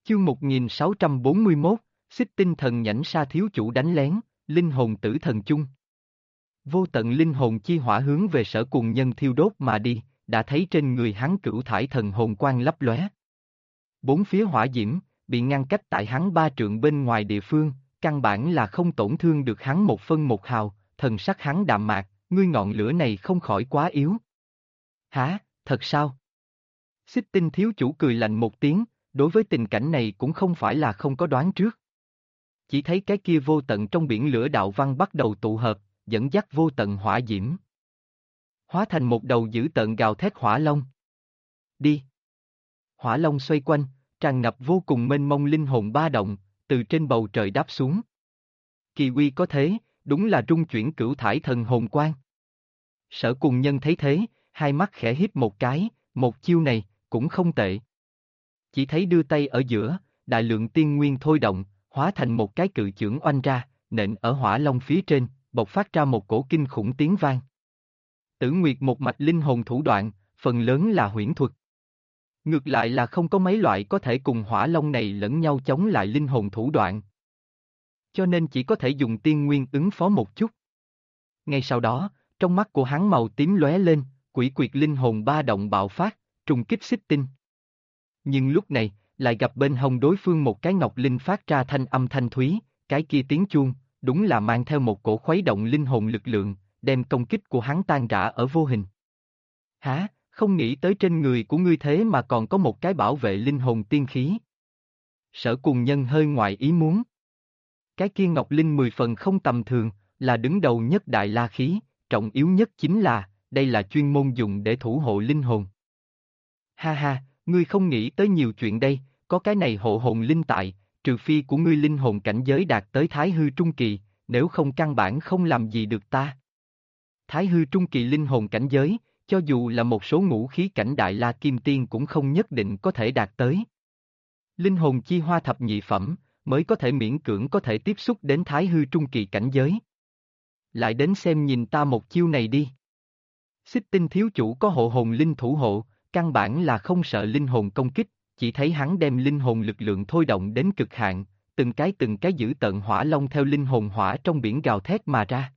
Chương 1641, Xích Tinh Thần Nhãn Sa thiếu chủ đánh lén, linh hồn tử thần chung. Vô tận linh hồn chi hỏa hướng về Sở Cùng Nhân thiêu đốt mà đi, đã thấy trên người hắn cửu thải thần hồn quang lấp lóe. Bốn phía hỏa diễm, bị ngăn cách tại hắn 3 trượng bên ngoài địa phương, căn bản là không tổn thương được hắn một phân một hào, thần sắc hắn đạm mạc, ngươi ngọn lửa này không khỏi quá yếu. Hả, thật sao? Xích Tinh thiếu chủ cười lạnh một tiếng, đối với tình cảnh này cũng không phải là không có đoán trước. Chỉ thấy cái kia vô tận trong biển lửa đạo văn bắt đầu tụ hợp, dẫn dắt vô tận hỏa diễm. Hóa thành một đầu dữ tợn gào thét hỏa long. Đi! Hỏa long xoay quanh, tràn ngập vô cùng mênh mông linh hồn ba động, từ trên bầu trời đáp xuống. Kỳ uy có thế, đúng là trung chuyển cửu thải thần hồn quang. Sở Cùng Nhân thấy thế, hai mắt khẽ híp một cái, một chiêu này, cũng không tệ. Chỉ thấy đưa tay ở giữa, đại lượng tiên nguyên thôi động, hóa thành một cái cự chưởng oanh ra, nện ở hỏa long phía trên, bộc phát ra một cổ kinh khủng tiếng vang. Tử Nguyệt một mạch linh hồn thủ đoạn, phần lớn là huyễn thuật. Ngược lại là không có mấy loại có thể cùng hỏa long này lẫn nhau chống lại linh hồn thủ đoạn. Cho nên chỉ có thể dùng tiên nguyên ứng phó một chút. Ngay sau đó, trong mắt của hắn màu tím lóe lên, quỷ quyệt linh hồn ba động bạo phát, trùng kích Xích Tinh. Nhưng lúc này, lại gặp bên hông đối phương một cái ngọc linh phát ra thanh âm thanh thúy, cái kia tiếng chuông, đúng là mang theo một cổ khuấy động linh hồn lực lượng, đem công kích của hắn tan rã ở vô hình. Hả, không nghĩ tới trên người của ngươi thế mà còn có một cái bảo vệ linh hồn tiên khí. Sở Cùng Nhân hơi ngoài ý muốn. Cái kia ngọc linh 10 phần không tầm thường, là đứng đầu nhất đại la khí, trọng yếu nhất chính là, đây là chuyên môn dùng để thủ hộ linh hồn. Ha ha, ngươi không nghĩ tới nhiều chuyện đây, có cái này hộ hồn linh tại, trừ phi của ngươi linh hồn cảnh giới đạt tới Thái Hư Trung Kỳ, nếu không căn bản không làm gì được ta. Thái Hư Trung Kỳ linh hồn cảnh giới, cho dù là một số ngũ khí cảnh đại la kim tiên cũng không nhất định có thể đạt tới. Linh hồn chi hoa thập nhị phẩm, mới có thể miễn cưỡng có thể tiếp xúc đến Thái Hư Trung Kỳ cảnh giới. Lại đến xem nhìn ta một chiêu này đi. Xích Tinh thiếu chủ có hộ hồn linh thủ hộ, căn bản là không sợ linh hồn công kích, chỉ thấy hắn đem linh hồn lực lượng thôi động đến cực hạn, từng cái giữ tận hỏa long theo linh hồn hỏa trong biển gào thét mà ra.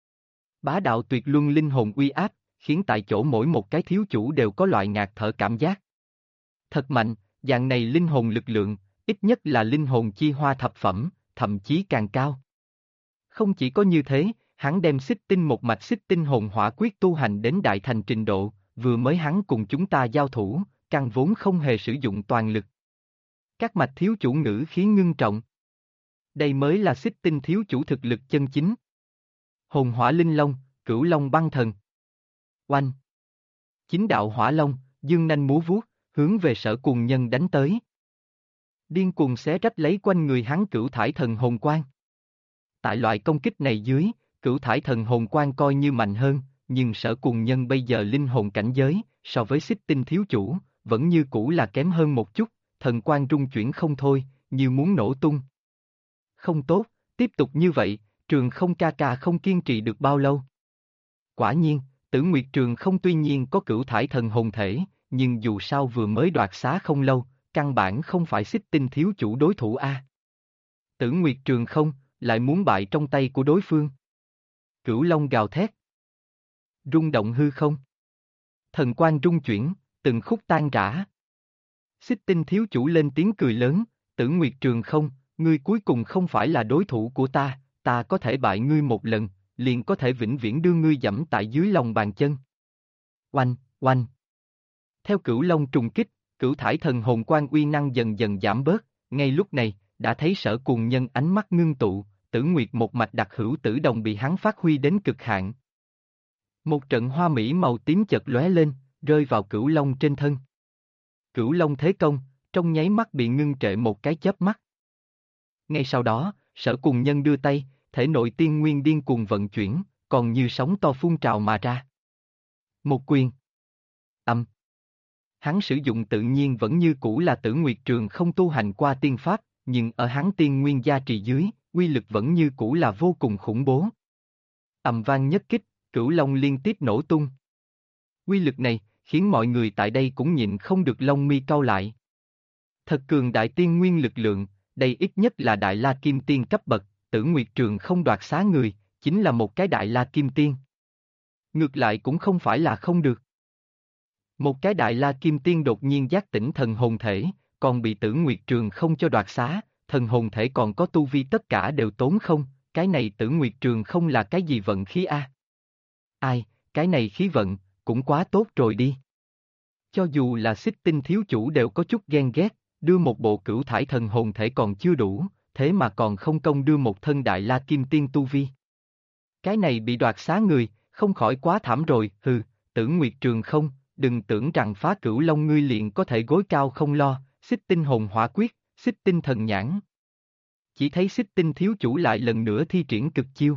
Bá đạo tuyệt luân linh hồn uy áp, khiến tại chỗ mỗi một cái thiếu chủ đều có loại ngạt thở cảm giác. Thật mạnh, dạng này linh hồn lực lượng, ít nhất là linh hồn chi hoa thập phẩm, thậm chí càng cao. Không chỉ có như thế, hắn đem xích tinh một mạch xích tinh hồn hỏa quyết tu hành đến đại thành trình độ, vừa mới hắn cùng chúng ta giao thủ, căn vốn không hề sử dụng toàn lực. Các mạch thiếu chủ ngữ khí ngưng trọng. Đây mới là xích tinh thiếu chủ thực lực chân chính. Hồn hỏa linh long, cửu long băng thần. Oanh! Chính đạo hỏa long, dương nanh múa vuốt, hướng về Sở Cùng Nhân đánh tới. Điên cuồng xé rách lấy quanh người hắn cửu thải thần hồn quang. Tại loại công kích này dưới, cửu thải thần hồn quang coi như mạnh hơn, nhưng Sở Cùng Nhân bây giờ linh hồn cảnh giới, so với xích tinh thiếu chủ, vẫn như cũ là kém hơn một chút, thần quang rung chuyển không thôi, như muốn nổ tung. Không tốt, tiếp tục như vậy, Trường Không ca ca không kiên trì được bao lâu. Quả nhiên, Tử Nguyệt Trường Không tuy nhiên có cửu thải thần hồn thể, nhưng dù sao vừa mới đoạt xá không lâu, căn bản không phải xích tinh thiếu chủ đối thủ a. Tử Nguyệt Trường Không, lại muốn bại trong tay của đối phương. Cửu Long gào thét. Rung động hư không. Thần quang rung chuyển, từng khúc tan rã. Xích tinh thiếu chủ lên tiếng cười lớn, Tử Nguyệt Trường Không, ngươi cuối cùng không phải là đối thủ của ta, ta có thể bại ngươi một lần, liền có thể vĩnh viễn đưa ngươi giẫm tại dưới lòng bàn chân. Oanh, oanh. Theo Cửu Long trùng kích, cửu thải thần hồn quang uy năng dần dần giảm bớt, ngay lúc này, đã thấy Sở Cùng Nhân ánh mắt ngưng tụ, Tử Nguyệt một mạch đặc hữu tử đồng bị hắn phát huy đến cực hạn. Một trận hoa mỹ màu tím chợt lóe lên, rơi vào Cửu Long trên thân. Cửu Long thế công, trong nháy mắt bị ngưng trệ một cái chớp mắt. Ngay sau đó, Sở Cùng Nhân đưa tay, thể nội tiên nguyên điên cuồng vận chuyển, còn như sóng to phun trào mà ra. Một quyền. Âm. Hắn sử dụng tự nhiên vẫn như cũ là Tử Nguyệt Trường Không tu hành qua tiên pháp, nhưng ở hắn tiên nguyên gia trì dưới, uy lực vẫn như cũ là vô cùng khủng bố. Ầm vang nhất kích, Cửu Long liên tiếp nổ tung. Uy lực này, khiến mọi người tại đây cũng nhịn không được lông mi cau lại. Thật cường đại tiên nguyên lực lượng, đây ít nhất là đại la kim tiên cấp bậc, Tử Nguyệt Trường không đoạt xá người, chính là một cái đại la kim tiên. Ngược lại cũng không phải là không được. Một cái đại la kim tiên đột nhiên giác tỉnh thần hồn thể, còn bị Tử Nguyệt Trường không cho đoạt xá, thần hồn thể còn có tu vi tất cả đều tốn không, cái này Tử Nguyệt Trường không là cái gì vận khí a? Ai, cái này khí vận, cũng quá tốt rồi đi. Cho dù là Xích Tinh thiếu chủ đều có chút ghen ghét, đưa một bộ cửu thải thần hồn thể còn chưa đủ, thế mà còn không công đưa một thân đại la kim tiên tu vi. Cái này bị đoạt xá người, không khỏi quá thảm rồi, hừ, Tử Nguyệt Trường không, đừng tưởng rằng phá cửu long ngươi liền có thể gối cao không lo, Xích Tinh hồn hỏa quyết, Xích Tinh thần nhãn. Chỉ thấy Xích Tinh thiếu chủ lại lần nữa thi triển cực chiêu.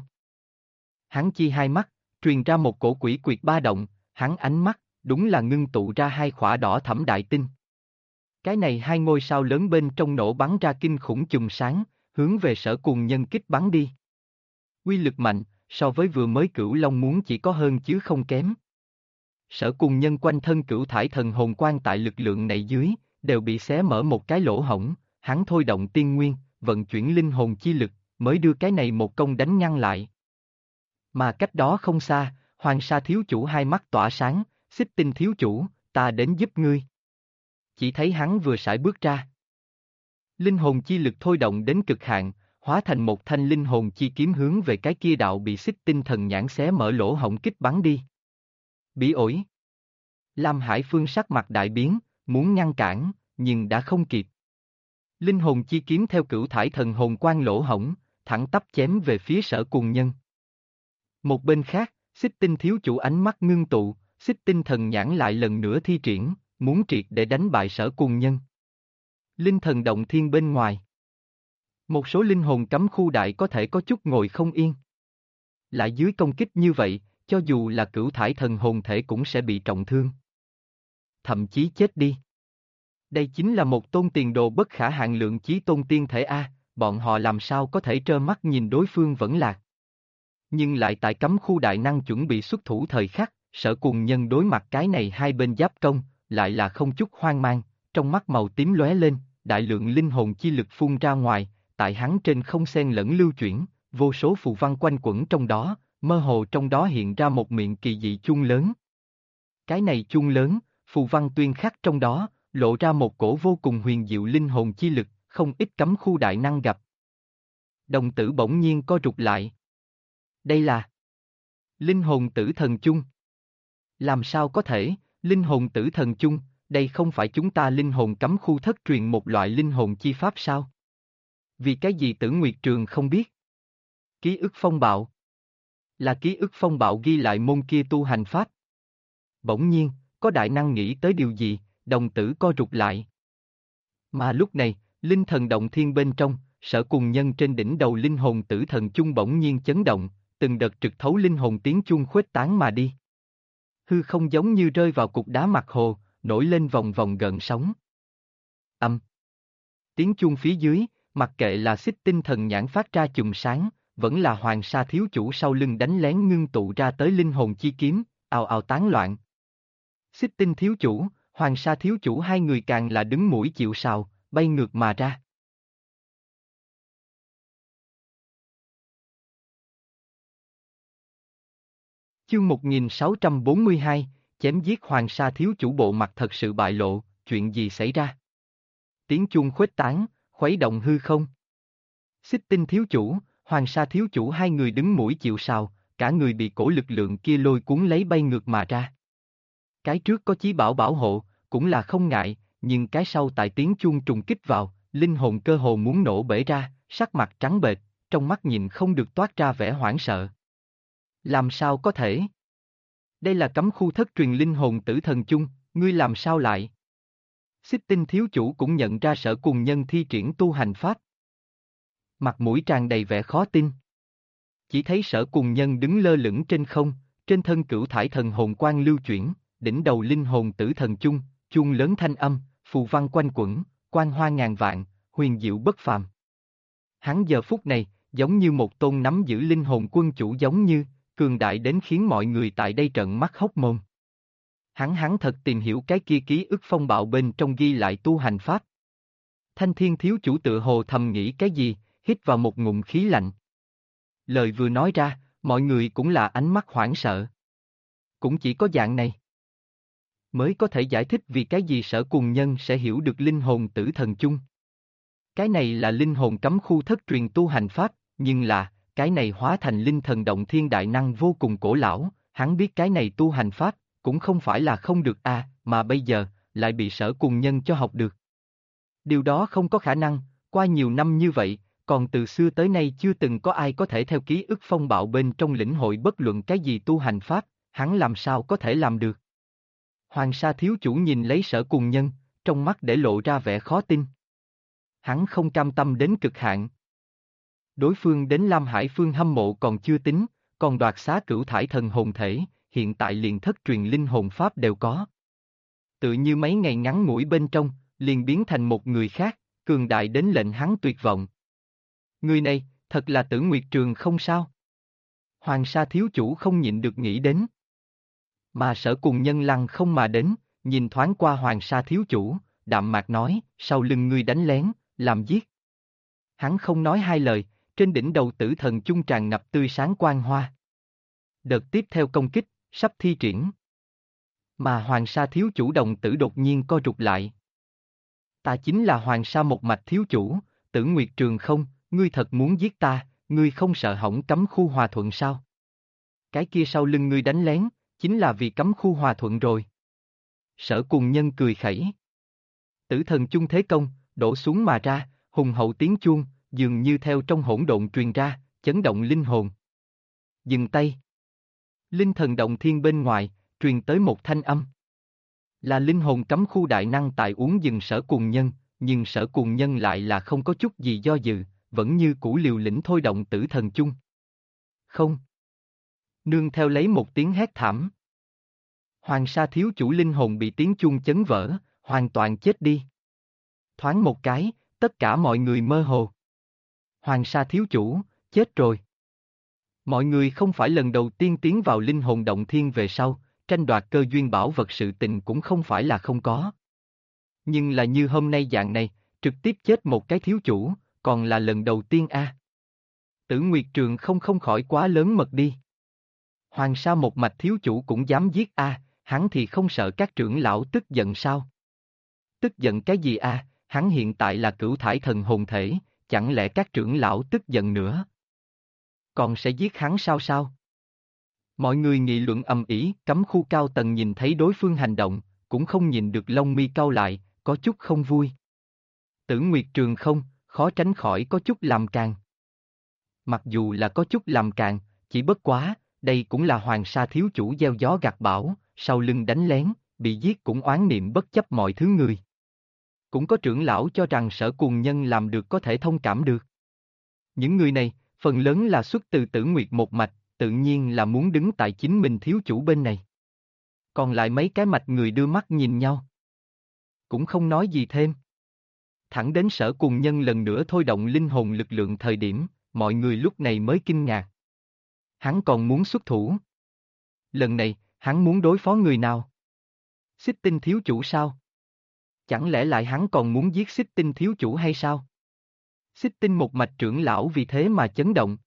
Hắn chi hai mắt, truyền ra một cổ quỷ quyệt ba động, hắn ánh mắt, đúng là ngưng tụ ra hai khỏa đỏ thẫm đại tinh. Cái này hai ngôi sao lớn bên trong nổ bắn ra kinh khủng chùm sáng, hướng về Sở Cùng Nhân kích bắn đi. Uy lực mạnh, so với vừa mới Cửu Long muốn chỉ có hơn chứ không kém. Sở Cùng Nhân quanh thân cửu thải thần hồn quan tại lực lượng này dưới, đều bị xé mở một cái lỗ hổng, hắn thôi động tiên nguyên, vận chuyển linh hồn chi lực, mới đưa cái này một công đánh ngăn lại. Mà cách đó không xa, Hoàng Sa thiếu chủ hai mắt tỏa sáng, Xích Tinh thiếu chủ, ta đến giúp ngươi. Chỉ thấy hắn vừa sải bước ra. Linh hồn chi lực thôi động đến cực hạn, hóa thành một thanh linh hồn chi kiếm hướng về cái kia đạo bị Xích Tinh thần nhãn xé mở lỗ hổng kích bắn đi. Bị ổi. Lam Hải Phương sắc mặt đại biến, muốn ngăn cản, nhưng đã không kịp. Linh hồn chi kiếm theo cửu thải thần hồn quan lỗ hổng, thẳng tắp chém về phía Sở Cùng Nhân. Một bên khác, Xích Tinh thiếu chủ ánh mắt ngưng tụ, Xích Tinh thần nhãn lại lần nữa thi triển, muốn triệt để đánh bại Sở Cùng Nhân. Linh thần động thiên bên ngoài. Một số linh hồn cấm khu đại có thể có chút ngồi không yên. Lại dưới công kích như vậy, cho dù là cửu thải thần hồn thể cũng sẽ bị trọng thương. Thậm chí chết đi. Đây chính là một tôn tiền đồ bất khả hạn lượng chí tôn tiên thể A, bọn họ làm sao có thể trơ mắt nhìn đối phương vẫn lạc. Nhưng lại tại cấm khu đại năng chuẩn bị xuất thủ thời khắc, Sở Cùng Nhân đối mặt cái này hai bên giáp công, lại là không chút hoang mang, trong mắt màu tím lóe lên, đại lượng linh hồn chi lực phun ra ngoài, tại hắn trên không xen lẫn lưu chuyển, vô số phù văn quanh quẩn trong đó, mơ hồ trong đó hiện ra một miệng kỳ dị chuông lớn. Cái này chuông lớn, phù văn tuyên khắc trong đó, lộ ra một cổ vô cùng huyền diệu linh hồn chi lực, không ít cấm khu đại năng gặp. Đồng tử bỗng nhiên co rụt lại. Đây là linh hồn tử thần chung. Làm sao có thể, linh hồn tử thần chung, đây không phải chúng ta linh hồn cấm khu thất truyền một loại linh hồn chi pháp sao? Vì cái gì Tử Nguyệt Trường không biết? Ký ức phong bạo. Là ký ức phong bạo ghi lại môn kia tu hành pháp. Bỗng nhiên, có đại năng nghĩ tới điều gì, đồng tử co rụt lại. Mà lúc này, linh thần động thiên bên trong, Sở Cùng Nhân trên đỉnh đầu linh hồn tử thần chung bỗng nhiên chấn động, từng đợt trực thấu linh hồn tiếng chuông khuếch tán mà đi. Hư không giống như rơi vào cục đá mặt hồ, nổi lên vòng vòng gợn sóng. Âm. Tiếng chuông phía dưới, mặc kệ là Xích Tinh thần nhãn phát ra chùm sáng, vẫn là Hoàng Sa thiếu chủ sau lưng đánh lén ngưng tụ ra tới linh hồn chi kiếm, ào ào tán loạn. Xích Tinh thiếu chủ, Hoàng Sa thiếu chủ hai người càng là đứng mũi chịu sào, bay ngược mà ra. Chương 1642, chém giết Hoàng Sa thiếu chủ bộ mặt thật sự bại lộ, chuyện gì xảy ra? Tiếng chuông khuếch tán, khuấy động hư không. Xích Tinh thiếu chủ, Hoàng Sa thiếu chủ hai người đứng mũi chịu sào, cả người bị cổ lực lượng kia lôi cuốn lấy bay ngược mà ra. Cái trước có chí bảo bảo hộ, cũng là không ngại, nhưng cái sau tại tiếng chuông trùng kích vào, linh hồn cơ hồ muốn nổ bể ra, sắc mặt trắng bệch, trong mắt nhìn không được toát ra vẻ hoảng sợ. Làm sao có thể? Đây là cấm khu thất truyền linh hồn tử thần chung, ngươi làm sao lại? Xích Tinh thiếu chủ cũng nhận ra Sở Cùng Nhân thi triển tu hành pháp. Mặt mũi tràn đầy vẻ khó tin. Chỉ thấy Sở Cùng Nhân đứng lơ lửng trên không, trên thân cửu thải thần hồn quang lưu chuyển, đỉnh đầu linh hồn tử thần chung, chuông lớn thanh âm, phù văn quanh quẩn, quang hoa ngàn vạn, huyền diệu bất phàm. Hắn giờ phút này, giống như một tôn nắm giữ linh hồn quân chủ giống như, cường đại đến khiến mọi người tại đây trợn mắt hốc mồm. Hắn thật tìm hiểu cái kia ký ức phong bạo bên trong ghi lại tu hành pháp. Thanh Thiên thiếu chủ tựa hồ thầm nghĩ cái gì, hít vào một ngụm khí lạnh. Lời vừa nói ra, mọi người cũng là ánh mắt hoảng sợ. Cũng chỉ có dạng này mới có thể giải thích vì cái gì Sở Cùng Nhân sẽ hiểu được linh hồn tử thần chung. Cái này là linh hồn cấm khu thất truyền tu hành pháp, nhưng là, cái này hóa thành linh thần động thiên đại năng vô cùng cổ lão, hắn biết cái này tu hành pháp, cũng không phải là không được mà bây giờ, lại bị Sở Cùng Nhân cho học được. Điều đó không có khả năng, qua nhiều năm như vậy, còn từ xưa tới nay chưa từng có ai có thể theo ký ức phong bạo bên trong lĩnh hội bất luận cái gì tu hành pháp, hắn làm sao có thể làm được. Hoàng Sa thiếu chủ nhìn lấy Sở Cùng Nhân, trong mắt để lộ ra vẻ khó tin. Hắn không cam tâm đến cực hạn. Đối phương đến Lam Hải Phương hâm mộ còn chưa tính, còn đoạt xá cửu thải thần hồn thể, hiện tại liền thất truyền linh hồn pháp đều có. Tự như mấy ngày ngắn ngủi bên trong, liền biến thành một người khác, cường đại đến lệnh hắn tuyệt vọng. Người này, thật là Tử Nguyệt Trường không sao? Hoàng Sa thiếu chủ không nhịn được nghĩ đến. Mà Sở Cùng Nhân lăng không mà đến, nhìn thoáng qua Hoàng Sa thiếu chủ, đạm mạc nói, sau lưng ngươi đánh lén, làm giết. Hắn không nói hai lời, trên đỉnh đầu tử thần chung tràn ngập tươi sáng quang hoa. Đợt tiếp theo công kích, sắp thi triển. Mà Hoàng Sa thiếu chủ đồng tử đột nhiên co rụt lại. Ta chính là Hoàng Sa một mạch thiếu chủ, Tử Nguyệt Trường không, ngươi thật muốn giết ta, ngươi không sợ hỏng cấm khu hòa thuận sao? Cái kia sau lưng ngươi đánh lén, chính là vì cấm khu hòa thuận rồi. Sở Cùng Nhân cười khẩy. Tử thần chung thế công, đổ xuống mà ra, hùng hậu tiếng chuông, dường như theo trong hỗn độn truyền ra, chấn động linh hồn. Dừng tay. Linh thần động thiên bên ngoài, truyền tới một thanh âm. Là linh hồn cấm khu đại năng tại uống dừng Sở Cùng Nhân, nhưng Sở Cùng Nhân lại là không có chút gì do dự, vẫn như cũ liều lĩnh thôi động tử thần chung. Không. Nương theo lấy một tiếng hét thảm. Hoàng Sa thiếu chủ linh hồn bị tiếng chuông chấn vỡ, hoàn toàn chết đi. Thoáng một cái, tất cả mọi người mơ hồ. Hoàng Sa thiếu chủ, chết rồi. Mọi người không phải lần đầu tiên tiến vào linh hồn động thiên về sau, tranh đoạt cơ duyên bảo vật sự tình cũng không phải là không có. Nhưng là như hôm nay dạng này, trực tiếp chết một cái thiếu chủ, còn là lần đầu tiên Tử Nguyệt Trường không khỏi quá lớn mật đi. Hoàng Sa một mạch thiếu chủ cũng dám giết hắn thì không sợ các trưởng lão tức giận sao? Tức giận cái gì hắn hiện tại là cửu thải thần hồn thể, chẳng lẽ các trưởng lão tức giận nữa? Còn sẽ giết hắn sao? Mọi người nghị luận ầm ĩ, cấm khu cao tầng nhìn thấy đối phương hành động, cũng không nhìn được lông mi cau lại, có chút không vui. Tử Nguyệt Trường không, khó tránh khỏi có chút làm càng. Mặc dù là có chút làm càng, chỉ bất quá, đây cũng là Hoàng Sa thiếu chủ gieo gió gặt bão, sau lưng đánh lén, bị giết cũng oán niệm bất chấp mọi thứ người. Cũng có trưởng lão cho rằng Sở Cùng Nhân làm được có thể thông cảm được. Những người này, phần lớn là xuất từ Tử Nguyệt một mạch, tự nhiên là muốn đứng tại chính mình thiếu chủ bên này. Còn lại mấy cái mạch người đưa mắt nhìn nhau. Cũng không nói gì thêm. Thẳng đến Sở Cùng Nhân lần nữa thôi động linh hồn lực lượng thời điểm, mọi người lúc này mới kinh ngạc. Hắn còn muốn xuất thủ. Lần này, hắn muốn đối phó người nào? Xích Tinh thiếu chủ sao? Chẳng lẽ lại hắn còn muốn giết Xích Tinh thiếu chủ hay sao? Xích Tinh một mạch trưởng lão vì thế mà chấn động.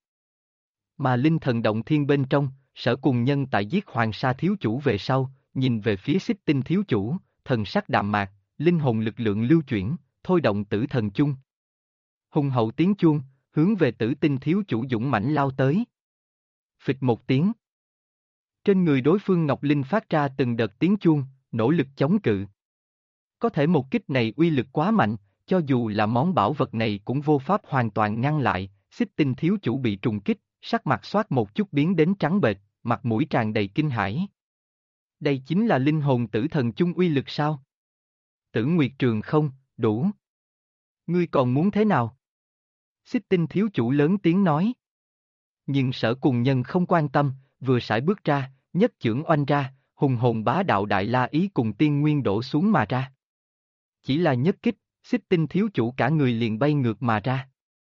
Mà linh thần động thiên bên trong, Sở Cùng Nhân tại giết Hoàng Sa thiếu chủ về sau, nhìn về phía Xích Tinh thiếu chủ, thần sắc đạm mạc, linh hồn lực lượng lưu chuyển, thôi động tử thần chung. Hùng hậu tiếng chuông, hướng về Tử Tinh thiếu chủ dũng mãnh lao tới. Phịch một tiếng. Trên người đối phương Ngọc Linh phát ra từng đợt tiếng chuông, nỗ lực chống cự. Có thể một kích này uy lực quá mạnh, cho dù là món bảo vật này cũng vô pháp hoàn toàn ngăn lại, Xích Tinh thiếu chủ bị trùng kích, sắc mặt xoát một chút biến đến trắng bệch, mặt mũi tràn đầy kinh hãi. Đây chính là linh hồn tử thần chung uy lực sao? Tử Nguyệt Trường không, đủ. Ngươi còn muốn thế nào? Xích Tinh thiếu chủ lớn tiếng nói. Nhưng Sở Cùng Nhân không quan tâm, vừa sải bước ra, nhất chưởng oanh ra, hùng hồn bá đạo đại la ý cùng tiên nguyên đổ xuống mà ra. Chỉ là nhất kích, Xích Tinh thiếu chủ cả người liền bay ngược mà ra.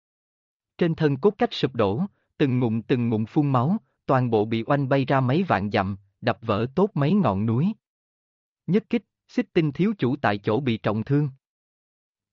Trên thân cốt cách sụp đổ, từng ngụm phun máu, toàn bộ bị oanh bay ra mấy vạn dặm, đập vỡ tốt mấy ngọn núi. Nhất kích, Xích Tinh thiếu chủ tại chỗ bị trọng thương.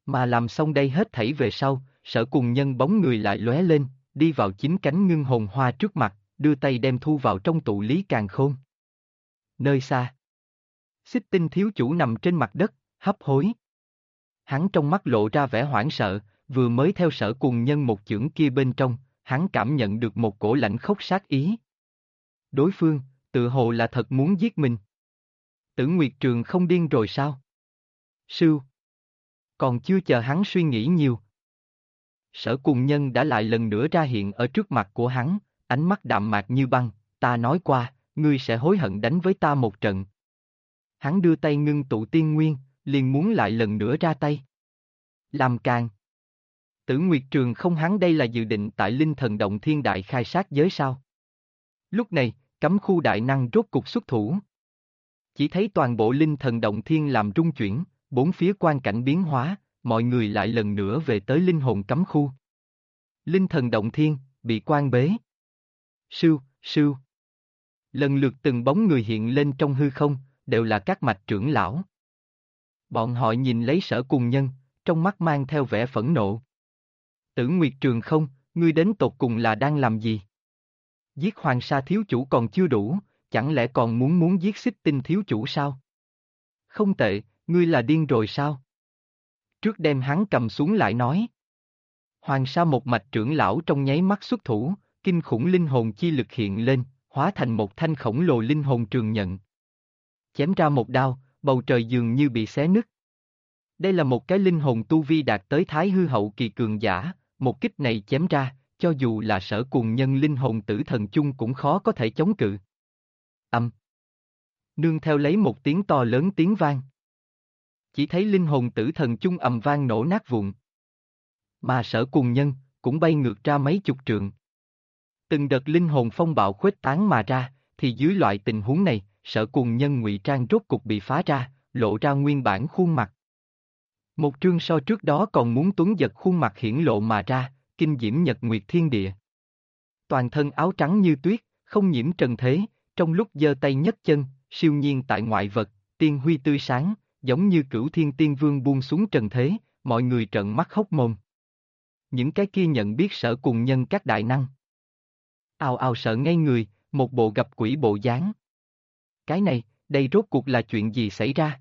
Mà làm xong đây hết thảy về sau, Sở Cùng Nhân bóng người lại lóe lên, đi vào chính cánh ngưng hồn hoa trước mặt, đưa tay đem thu vào trong tụ lý càn khôn. Nơi xa, Xích Tinh thiếu chủ nằm trên mặt đất, hấp hối. Hắn trong mắt lộ ra vẻ hoảng sợ, vừa mới theo Sở Cùng Nhân một chưởng kia bên trong, hắn cảm nhận được một cổ lãnh khốc sát ý. Đối phương, tự hồ là thật muốn giết mình. Tử Nguyệt Trường không điên rồi sao? Sưu. Còn chưa chờ hắn suy nghĩ nhiều. Sở Cùng Nhân đã lại lần nữa ra hiện ở trước mặt của hắn, ánh mắt đạm mạc như băng, ta nói qua, ngươi sẽ hối hận đánh với ta một trận. Hắn đưa tay ngưng tụ tiên nguyên, liền muốn lại lần nữa ra tay. Làm càng. Tử Nguyệt Trường không, hắn đây là dự định tại Linh Thần Động Thiên Đại khai sát giới sao? Lúc này, cấm khu đại năng rốt cục xuất thủ. Chỉ thấy toàn bộ Linh Thần Động Thiên làm rung chuyển, bốn phía quang cảnh biến hóa, mọi người lại lần nữa về tới linh hồn cấm khu. Linh Thần Động Thiên, bị quan bế. Sưu, sưu. Lần lượt từng bóng người hiện lên trong hư không, đều là các mạch trưởng lão. Bọn họ nhìn lấy Sở Cùng Nhân, trong mắt mang theo vẻ phẫn nộ. Tử Nguyệt Trường không, ngươi đến tột cùng là đang làm gì? Giết Hoàng Sa thiếu chủ còn chưa đủ, chẳng lẽ còn muốn giết Xích Tinh thiếu chủ sao? Không tệ, ngươi là điên rồi sao? Trước đem hắn cầm xuống lại nói. Hoàng Sa một mạch trưởng lão trong nháy mắt xuất thủ, kinh khủng linh hồn chi lực hiện lên, hóa thành một thanh khổng lồ linh hồn trường nhận. Chém ra một đao, bầu trời dường như bị xé nứt. Đây là một cái linh hồn tu vi đạt tới Thái hư hậu kỳ cường giả, một kích này chém ra, cho dù là Sở Cùng Nhân linh hồn tử thần chung cũng khó có thể chống cự. Nương theo lấy một tiếng to lớn tiếng vang. Chỉ thấy linh hồn tử thần chung ầm vang nổ nát vụn. Mà Sở Cùng Nhân cũng bay ngược ra mấy chục trượng. Từng đợt linh hồn phong bạo khuếch tán mà ra, thì dưới loại tình huống này, Sở Cùng Nhân ngụy trang rốt cục bị phá ra, lộ ra nguyên bản khuôn mặt. Một trương so trước đó còn muốn tuấn giật khuôn mặt hiển lộ mà ra, kinh diễm nhật nguyệt thiên địa. Toàn thân áo trắng như tuyết, không nhiễm trần thế, trong lúc giơ tay nhấc chân, siêu nhiên tại ngoại vật, tiên huy tươi sáng, giống như Cửu Thiên Tiên Vương buông xuống trần thế, mọi người trợn mắt hốc mồm. Những cái kia nhận biết Sở Cùng Nhân các đại năng. Ào ào sợ ngây người, một bộ gặp quỷ bộ dáng. Cái này, đây rốt cuộc là chuyện gì xảy ra?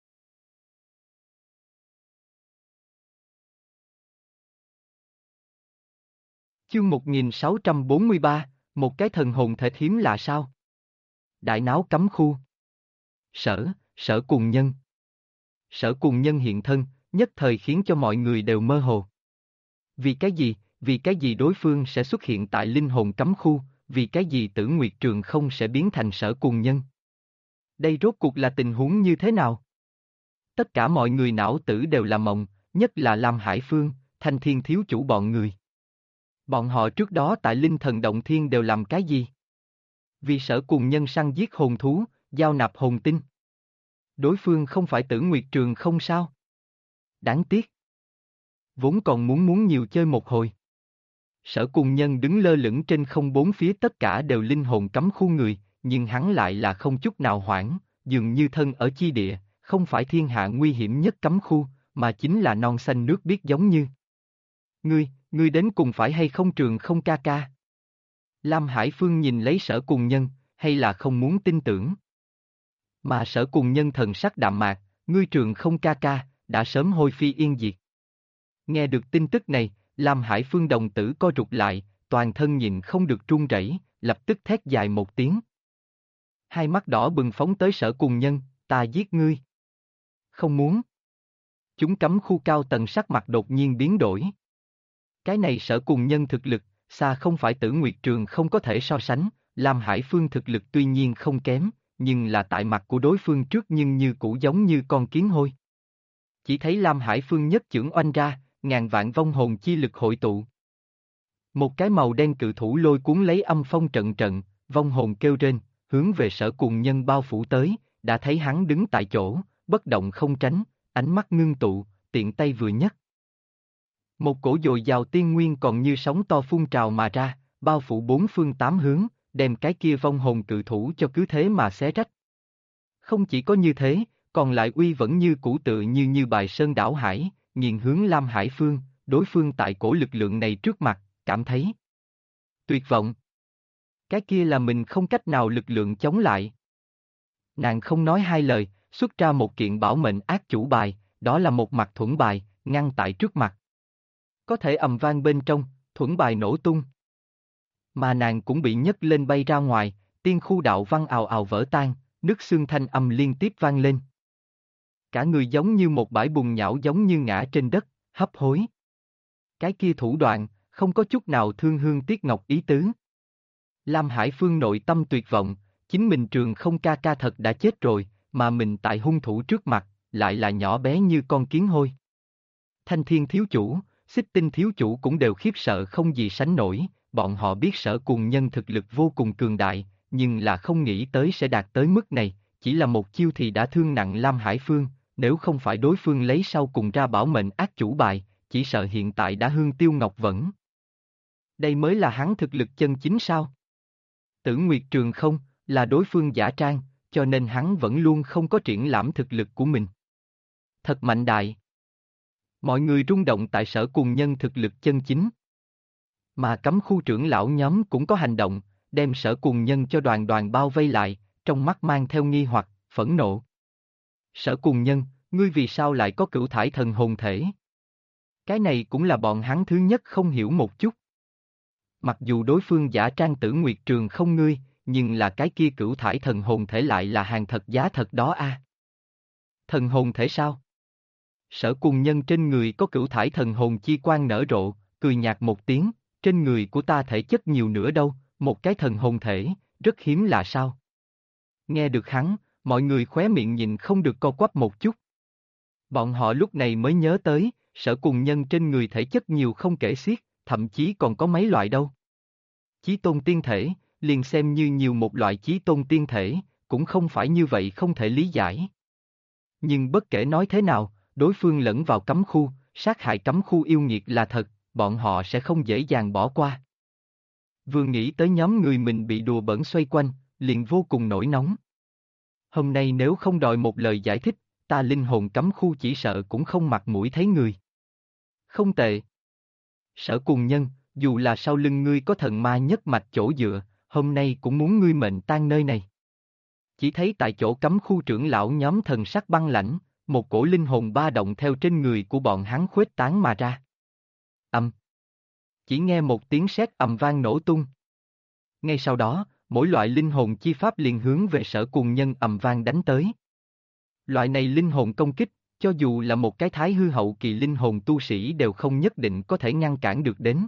Chương 1643, một cái thần hồn thể hiếm là sao? Đại náo cấm khu. Sở Cùng Nhân. Sở Cùng Nhân hiện thân, nhất thời khiến cho mọi người đều mơ hồ. Vì cái gì đối phương sẽ xuất hiện tại linh hồn cấm khu, vì cái gì Tử Nguyệt Trường không sẽ biến thành Sở Cùng Nhân? Đây rốt cuộc là tình huống như thế nào? Tất cả mọi người não tử đều là mộng, nhất là Lam Hải Phương, Thanh Thiên thiếu chủ bọn người. Bọn họ trước đó tại Linh Thần Động Thiên đều làm cái gì? Vì Sở Cùng Nhân săn giết hồn thú, giao nạp hồn tinh. Đối phương không phải Tử Nguyệt Trường không sao? Đáng tiếc. Vốn còn muốn nhiều chơi một hồi. Sở Cùng Nhân đứng lơ lửng trên không, bốn phía tất cả đều linh hồn cấm khu người, nhưng hắn lại là không chút nào hoảng, dường như thân ở chi địa, không phải thiên hạ nguy hiểm nhất cấm khu, mà chính là non xanh nước biếc giống như. Ngươi đến cùng phải hay không Trường không ca ca? Lam Hải Phương nhìn lấy Sở Cùng Nhân, hay là không muốn tin tưởng? Mà Sở Cùng Nhân thần sắc đạm mạc, ngươi Trường không ca ca, đã sớm hôi phi yên diệt. Nghe được tin tức này, Lam Hải Phương đồng tử co rụt lại, toàn thân nhìn không được run rẩy, lập tức thét dài một tiếng. Hai mắt đỏ bừng phóng tới Sở Cùng Nhân, ta giết ngươi. Không muốn. Chúng cấm khu cao tầng sắc mặt đột nhiên biến đổi. Cái này Sở Cùng Nhân thực lực, xa không phải Tử Nguyệt Trường không có thể so sánh, Lam Hải Phương thực lực tuy nhiên không kém, nhưng là tại mặt của đối phương trước nhưng như cũ giống như con kiến hôi. Chỉ thấy Lam Hải Phương nhất chưởng oanh ra, ngàn vạn vong hồn chi lực hội tụ. Một cái màu đen cự thủ lôi cuốn lấy âm phong trận trận, vong hồn kêu rên, hướng về Sở Cùng Nhân bao phủ tới, đã thấy hắn đứng tại chỗ, bất động không tránh, ánh mắt ngưng tụ, tiện tay vừa nhấc. Một cổ dồi dào tiên nguyên còn như sóng to phun trào mà ra, bao phủ bốn phương tám hướng, đem cái kia vong hồn cự thủ cho cứ thế mà xé rách. Không chỉ có như thế, còn lại uy vẫn như cũ tự như bài sơn đảo hải, nghiền hướng Lam Hải Phương, đối phương tại cổ lực lượng này trước mặt, cảm thấy tuyệt vọng. Cái kia là mình không cách nào lực lượng chống lại. Nàng không nói hai lời, xuất ra một kiện bảo mệnh ác chủ bài, đó là một mặt thuẫn bài, ngăn tại trước mặt. Có thể ầm vang bên trong, thuẫn bài nổ tung. Mà nàng cũng bị nhấc lên bay ra ngoài, tiên khu đạo văn ào ào vỡ tan, nứt xương thanh âm liên tiếp vang lên. Cả người giống như một bãi bùn nhão giống như ngã trên đất, hấp hối. Cái kia thủ đoạn, không có chút nào thương hương tiếc ngọc ý tứ. Lam Hải Phương nội tâm tuyệt vọng, chính mình Trường Không ca ca thật đã chết rồi, mà mình tại hung thủ trước mặt, lại là nhỏ bé như con kiến hôi. Thanh Thiên thiếu chủ, Xích Tinh thiếu chủ cũng đều khiếp sợ không gì sánh nổi, bọn họ biết Sở Cùng Nhân thực lực vô cùng cường đại, nhưng là không nghĩ tới sẽ đạt tới mức này, chỉ là một chiêu thì đã thương nặng Lam Hải Phương, nếu không phải đối phương lấy sau cùng ra bảo mệnh ác chủ bài, chỉ sợ hiện tại đã hương tiêu ngọc vẫn. Đây mới là hắn thực lực chân chính sao? Tử Nguyệt Trường Không, là đối phương giả trang, cho nên hắn vẫn luôn không có triển lãm thực lực của mình. Thật mạnh đại. Mọi người rung động tại Sở Cùng Nhân thực lực chân chính. Mà cấm khu trưởng lão nhóm cũng có hành động, đem Sở Cùng Nhân cho đoàn đoàn bao vây lại, trong mắt mang theo nghi hoặc, phẫn nộ. Sở Cùng Nhân, ngươi vì sao lại có cửu thải thần hồn thể? Cái này cũng là bọn hắn thứ nhất không hiểu một chút. Mặc dù đối phương giả trang Tử Nguyệt Trường Không ngươi, nhưng là cái kia cửu thải thần hồn thể lại là hàng thật giá thật đó a. Thần hồn thể sao? Sở Cùng Nhân trên người có cửu thải thần hồn chi quang nở rộ, cười nhạt một tiếng, trên người của ta thể chất nhiều nữa đâu, một cái thần hồn thể, rất hiếm là sao? Nghe được hắn, mọi người khóe miệng nhìn không được co quắp một chút. Bọn họ lúc này mới nhớ tới, Sở Cùng Nhân trên người thể chất nhiều không kể xiết, thậm chí còn có mấy loại đâu. Chí tôn tiên thể, liền xem như nhiều một loại chí tôn tiên thể, cũng không phải như vậy không thể lý giải. Nhưng bất kể nói thế nào, đối phương lẫn vào cấm khu, sát hại cấm khu yêu nghiệt là thật, bọn họ sẽ không dễ dàng bỏ qua. Vừa nghĩ tới nhóm người mình bị đùa bỡn xoay quanh, liền vô cùng nổi nóng. Hôm nay nếu không đòi một lời giải thích, ta linh hồn cấm khu chỉ sợ cũng không mặt mũi thấy người. Không tệ. Sở Cùng Nhân, dù là sau lưng ngươi có thần ma nhất mạch chỗ dựa, hôm nay cũng muốn ngươi mệnh tan nơi này. Chỉ thấy tại chỗ cấm khu trưởng lão nhóm thần sắc băng lãnh, một cổ linh hồn ba động theo trên người của bọn hắn khuếch tán mà ra. Chỉ nghe một tiếng sét ầm vang nổ tung. Ngay sau đó, mỗi loại linh hồn chi pháp liền hướng về Sở Cùng Nhân ầm vang đánh tới. Loại này linh hồn công kích, cho dù là một cái thái hư hậu kỳ linh hồn tu sĩ đều không nhất định có thể ngăn cản được đến.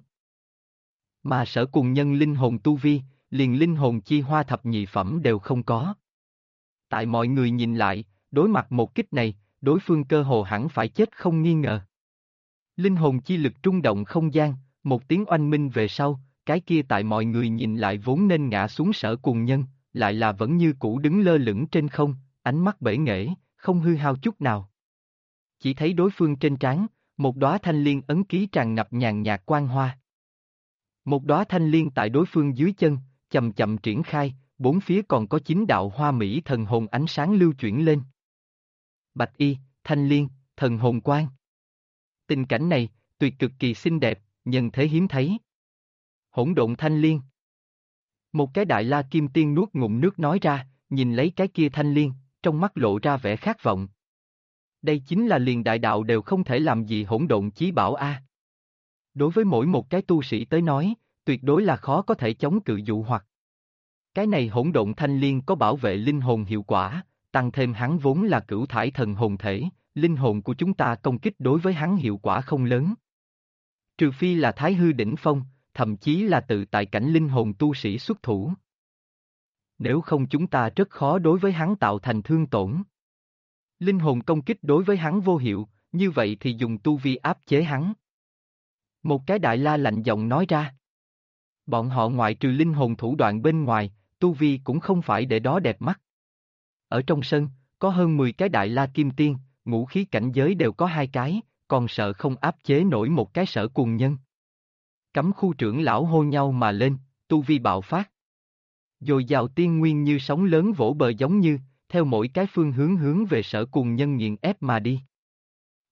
Mà Sở Cùng Nhân linh hồn tu vi, liền linh hồn chi hoa thập nhị phẩm đều không có. Tại mọi người nhìn lại, đối mặt một kích này, đối phương cơ hồ hẳn phải chết không nghi ngờ. Linh hồn chi lực trung động không gian, một tiếng oanh minh về sau, cái kia tại mọi người nhìn lại vốn nên ngã xuống Sở Cùng Nhân, lại là vẫn như cũ đứng lơ lửng trên không, ánh mắt bể nghệ, không hư hao chút nào. Chỉ thấy đối phương trên trán, một đóa thanh liên ấn ký tràn ngập nhàn nhạt quang hoa. Một đóa thanh liên tại đối phương dưới chân, chậm chậm triển khai, bốn phía còn có 9 đạo hoa mỹ thần hồn ánh sáng lưu chuyển lên. Bạch y, thanh liên, thần hồn quang. Tình cảnh này, tuyệt cực kỳ xinh đẹp, nhân thế hiếm thấy. Hỗn độn thanh liên. Một cái đại la kim tiên nuốt ngụm nước nói ra, nhìn lấy cái kia thanh liên, trong mắt lộ ra vẻ khát vọng. Đây chính là liền đại đạo đều không thể làm gì hỗn độn chí bảo a. Đối với mỗi một cái tu sĩ tới nói, tuyệt đối là khó có thể chống cự dụ hoặc. Cái này hỗn độn thanh liên có bảo vệ linh hồn hiệu quả, tăng thêm hắn vốn là cửu thải thần hồn thể, linh hồn của chúng ta công kích đối với hắn hiệu quả không lớn. Trừ phi là thái hư đỉnh phong, thậm chí là tự tại cảnh linh hồn tu sĩ xuất thủ. Nếu không chúng ta rất khó đối với hắn tạo thành thương tổn. Linh hồn công kích đối với hắn vô hiệu, như vậy thì dùng tu vi áp chế hắn. Một cái đại la lạnh giọng nói ra. Bọn họ ngoại trừ linh hồn thủ đoạn bên ngoài, tu vi cũng không phải để đó đẹp mắt. Ở trong sân, có hơn 10 cái đại la kim tiên, ngũ khí cảnh giới đều có 2 cái, còn sợ không áp chế nổi một cái Sở Cùng Nhân. Cấm khu trưởng lão hô nhau mà lên, tu vi bạo phát. Dồi dào tiên nguyên như sóng lớn vỗ bờ giống như, theo mỗi cái phương hướng hướng về Sở Cùng Nhân nghiền ép mà đi.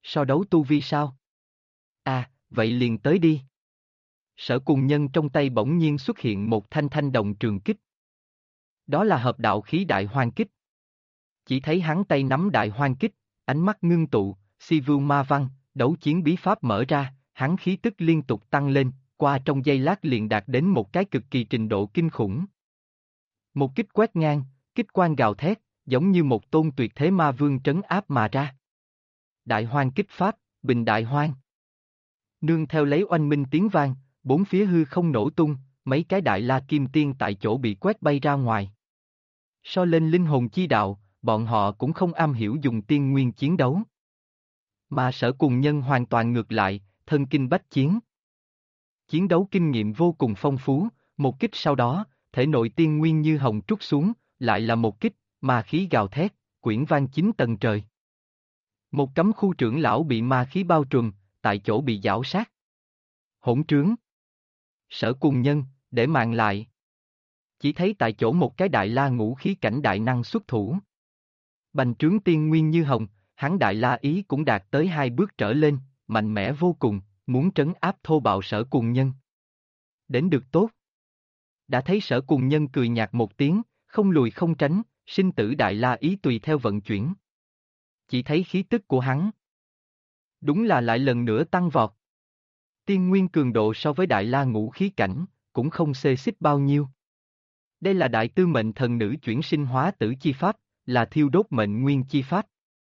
So đấu tu vi sao? À, vậy liền tới đi. Sở Cùng Nhân trong tay bỗng nhiên xuất hiện một thanh thanh đồng trường kích. Đó là hợp đạo khí đại hoang kích. Chỉ thấy hắn tay nắm đại hoang kích, ánh mắt ngưng tụ, si vưu ma văn, đấu chiến bí pháp mở ra, hắn khí tức liên tục tăng lên, qua trong giây lát liền đạt đến một cái cực kỳ trình độ kinh khủng. Một kích quét ngang, kích quang gào thét, giống như một tôn tuyệt thế ma vương trấn áp mà ra. Đại hoang kích pháp, bình đại hoang. Nương theo lấy oanh minh tiếng vang, bốn phía hư không nổ tung, mấy cái đại la kim tiên tại chỗ bị quét bay ra ngoài. So lên linh hồn chi đạo, bọn họ cũng không am hiểu dùng tiên nguyên chiến đấu. Mà Sở Cùng Nhân hoàn toàn ngược lại, thân kinh bách chiến. Chiến đấu kinh nghiệm vô cùng phong phú, một kích sau đó, thể nội tiên nguyên như hồng trút xuống, lại là một kích, ma khí gào thét, quyển vang 9 tầng trời. Một cấm khu trưởng lão bị ma khí bao trùm, tại chỗ bị giảo sát. Hỗn trướng. Sở Cùng Nhân, để mạng lại. Chỉ thấy tại chỗ một cái đại la ngũ khí cảnh đại năng xuất thủ. Bành trướng tiên nguyên như hồng, hắn đại la ý cũng đạt tới 2 bước trở lên, mạnh mẽ vô cùng, muốn trấn áp thô bạo Sở Cùng Nhân. Đến được tốt. Đã thấy Sở Cùng Nhân cười nhạt một tiếng, không lùi không tránh, sinh tử đại la ý tùy theo vận chuyển. Chỉ thấy khí tức của hắn. Đúng là lại lần nữa tăng vọt. Tiên nguyên cường độ so với đại la ngũ khí cảnh, cũng không xê xích bao nhiêu. Đây là đại tư mệnh thần nữ chuyển sinh hóa tử chi pháp, là thiêu đốt mệnh nguyên chi pháp.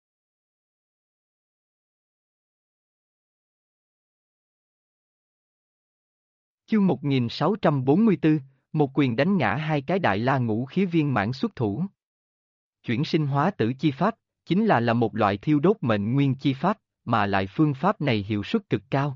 Chương 1644, một quyền đánh ngã hai cái đại la ngũ khí viên mãn xuất thủ. Chuyển sinh hóa tử chi pháp, chính là một loại thiêu đốt mệnh nguyên chi pháp, mà lại phương pháp này hiệu suất cực cao.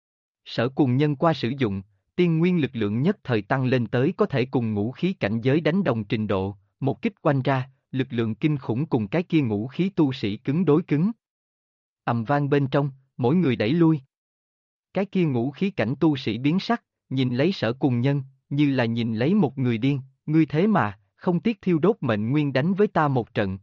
Sở Cùng Nhân qua sử dụng, tiên nguyên lực lượng nhất thời tăng lên tới có thể cùng ngũ khí cảnh giới đánh đồng trình độ, một kích quanh ra, lực lượng kinh khủng cùng cái kia ngũ khí tu sĩ cứng đối cứng. Ầm vang bên trong, mỗi người đẩy lui. Cái kia ngũ khí cảnh tu sĩ biến sắc, nhìn lấy Sở Cùng Nhân, như là nhìn lấy một người điên, ngươi thế mà, không tiếc thiêu đốt mệnh nguyên đánh với ta một trận.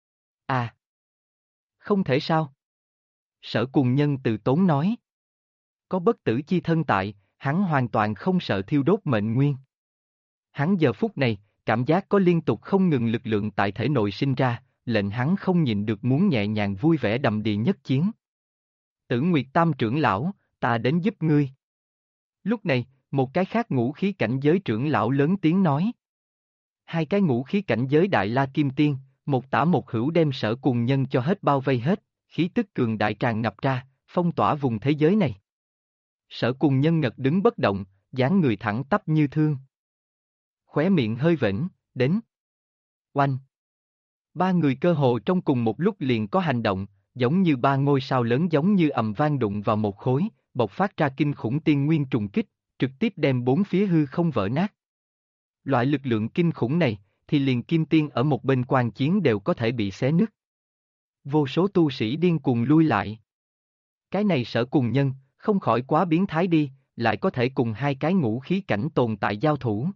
À! Không thể sao? Sở Cùng Nhân từ tốn nói. Có bất tử chi thân tại, hắn hoàn toàn không sợ thiêu đốt mệnh nguyên. Hắn giờ phút này, cảm giác có liên tục không ngừng lực lượng tại thể nội sinh ra, lệnh hắn không nhịn được muốn nhẹ nhàng vui vẻ đầm đìa nhất chiến. Tử Nguyệt Tam trưởng lão, ta đến giúp ngươi. Lúc này, một cái khác ngũ khí cảnh giới trưởng lão lớn tiếng nói. Hai cái ngũ khí cảnh giới đại la kim tiên, một tả một hữu đem Sở Cùng Nhân cho hết bao vây hết, khí tức cường đại tràn ngập ra, phong tỏa vùng thế giới này. Sở Cùng Nhân ngật đứng bất động, dáng người thẳng tắp như thương. Khóe miệng hơi vểnh, đến. Oanh. Ba người cơ hồ trong cùng một lúc liền có hành động, giống như ba ngôi sao lớn giống như ầm vang đụng vào một khối, bộc phát ra kinh khủng tiên nguyên trùng kích, trực tiếp đem bốn phía hư không vỡ nát. Loại lực lượng kinh khủng này, thì liền kim tiên ở một bên quan chiến đều có thể bị xé nứt. Vô số tu sĩ điên cuồng lui lại. Cái này Sở Cùng Nhân, không khỏi quá biến thái đi, lại có thể cùng hai cái ngũ khí cảnh tồn tại giao thủ.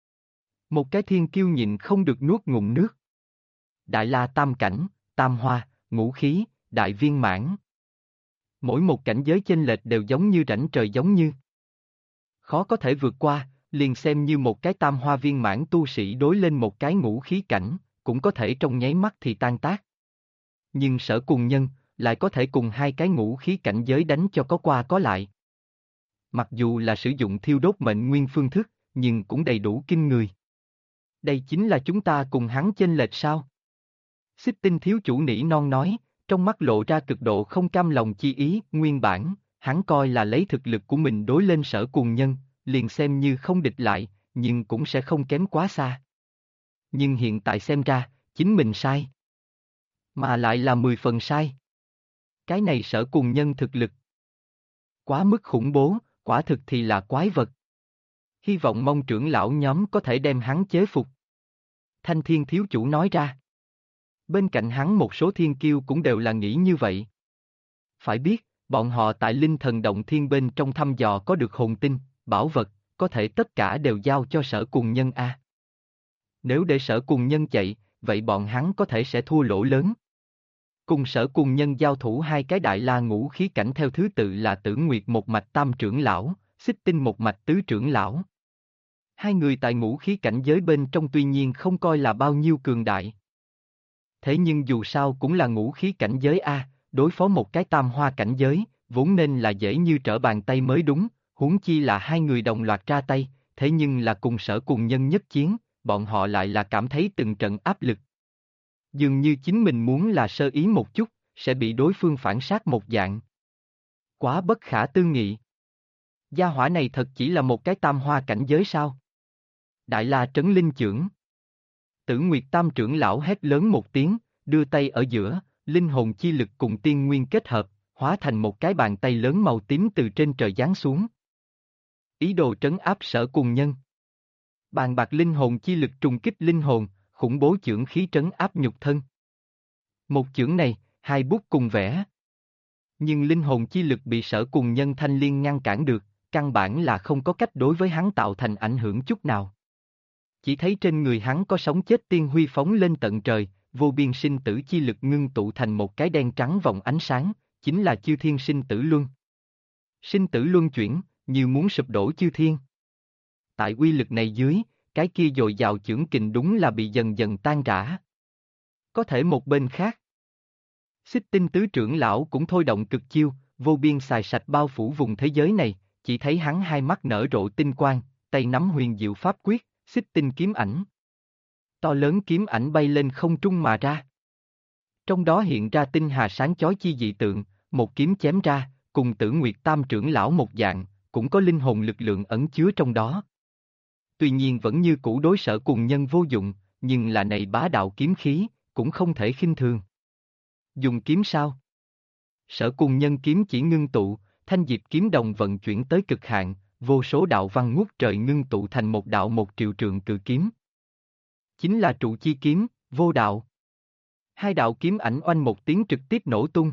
Một cái thiên kiêu nhịn không được nuốt ngụm nước. Đại la tam cảnh, tam hoa, ngũ khí, đại viên mãn. Mỗi một cảnh giới chênh lệch đều giống như rãnh trời giống như. Khó có thể vượt qua, liền xem như một cái tam hoa viên mãn tu sĩ đối lên một cái ngũ khí cảnh, cũng có thể trong nháy mắt thì tan tác. Nhưng Sở Cùng Nhân, lại có thể cùng hai cái ngũ khí cảnh giới đánh cho có qua có lại. Mặc dù là sử dụng thiêu đốt mệnh nguyên phương thức, nhưng cũng đầy đủ kinh người. Đây chính là chúng ta cùng hắn chênh lệch sao? Xích Tinh thiếu chủ nỉ non nói, trong mắt lộ ra cực độ không cam lòng chi ý, nguyên bản, hắn coi là lấy thực lực của mình đối lên Sở Cùng Nhân, liền xem như không địch lại, nhưng cũng sẽ không kém quá xa. Nhưng hiện tại xem ra, chính mình sai. Mà lại là 10 phần sai. Cái này Sở Cùng Nhân thực lực quá mức khủng bố, quả thực thì là quái vật. Hy vọng mong trưởng lão nhóm có thể đem hắn chế phục. Thanh Thiên thiếu chủ nói ra. Bên cạnh hắn một số thiên kiêu cũng đều là nghĩ như vậy. Phải biết, bọn họ tại Linh Thần Động Thiên bên trong thăm dò có được hồn tinh, bảo vật, có thể tất cả đều giao cho Sở Cùng Nhân a. Nếu để Sở Cùng Nhân chạy, vậy bọn hắn có thể sẽ thua lỗ lớn. Cùng Sở Cùng Nhân giao thủ hai cái đại la ngũ khí cảnh theo thứ tự là Tử Nguyệt một mạch tam trưởng lão, Xích Tinh một mạch tứ trưởng lão. Hai người tại ngũ khí cảnh giới bên trong tuy nhiên không coi là bao nhiêu cường đại. Thế nhưng dù sao cũng là ngũ khí cảnh giới A, đối phó một cái tam hoa cảnh giới, vốn nên là dễ như trở bàn tay mới đúng, huống chi là hai người đồng loạt ra tay, thế nhưng là cùng Sở Cùng Nhân nhất chiến, bọn họ lại là cảm thấy từng trận áp lực. Dường như chính mình muốn là sơ ý một chút, sẽ bị đối phương phản sát một dạng. Quá bất khả tư nghị. Gia hỏa này thật chỉ là một cái tam hoa cảnh giới sao? Đại La Trấn Linh Chưởng. Tử Nguyệt Tam trưởng lão hét lớn một tiếng, đưa tay ở giữa, linh hồn chi lực cùng tiên nguyên kết hợp, hóa thành một cái bàn tay lớn màu tím từ trên trời giáng xuống. Ý đồ trấn áp Sở Cùng Nhân. Bàn bạc linh hồn chi lực trùng kích linh hồn, khủng bố chưởng khí trấn áp nhục thân. Một chưởng này, hai bút cùng vẽ. Nhưng linh hồn chi lực bị Sở Cùng Nhân thanh liên ngăn cản được, căn bản là không có cách đối với hắn tạo thành ảnh hưởng chút nào. Chỉ thấy trên người hắn có sống chết tiên huy phóng lên tận trời, vô biên sinh tử chi lực ngưng tụ thành một cái đen trắng vòng ánh sáng, chính là chư thiên sinh tử luân. Sinh tử luân chuyển, như muốn sụp đổ chư thiên. Tại uy lực này dưới, cái kia dồi dào chưởng kình đúng là bị dần dần tan rã. Có thể một bên khác. Xích Tinh tứ trưởng lão cũng thôi động cực chiêu, vô biên xài sạch bao phủ vùng thế giới này, chỉ thấy hắn hai mắt nở rộ tinh quang, tay nắm huyền diệu pháp quyết, Xích Tinh kiếm ảnh. To lớn kiếm ảnh bay lên không trung mà ra. Trong đó hiện ra tinh hà sáng chói chi dị tượng, một kiếm chém ra, cùng Tử Nguyệt Tam trưởng lão một dạng, cũng có linh hồn lực lượng ẩn chứa trong đó. Tuy nhiên vẫn như cũ đối Sở Cùng Nhân vô dụng, nhưng là này bá đạo kiếm khí, cũng không thể khinh thường. Dùng kiếm sao? Sở Cùng Nhân kiếm chỉ ngưng tụ, thanh diệp kiếm đồng vận chuyển tới cực hạn, vô số đạo văn ngút trời ngưng tụ thành một đạo 1.000.000 cự kiếm. Chính là trụ chi kiếm, vô đạo. Hai đạo kiếm ảnh oanh một tiếng trực tiếp nổ tung.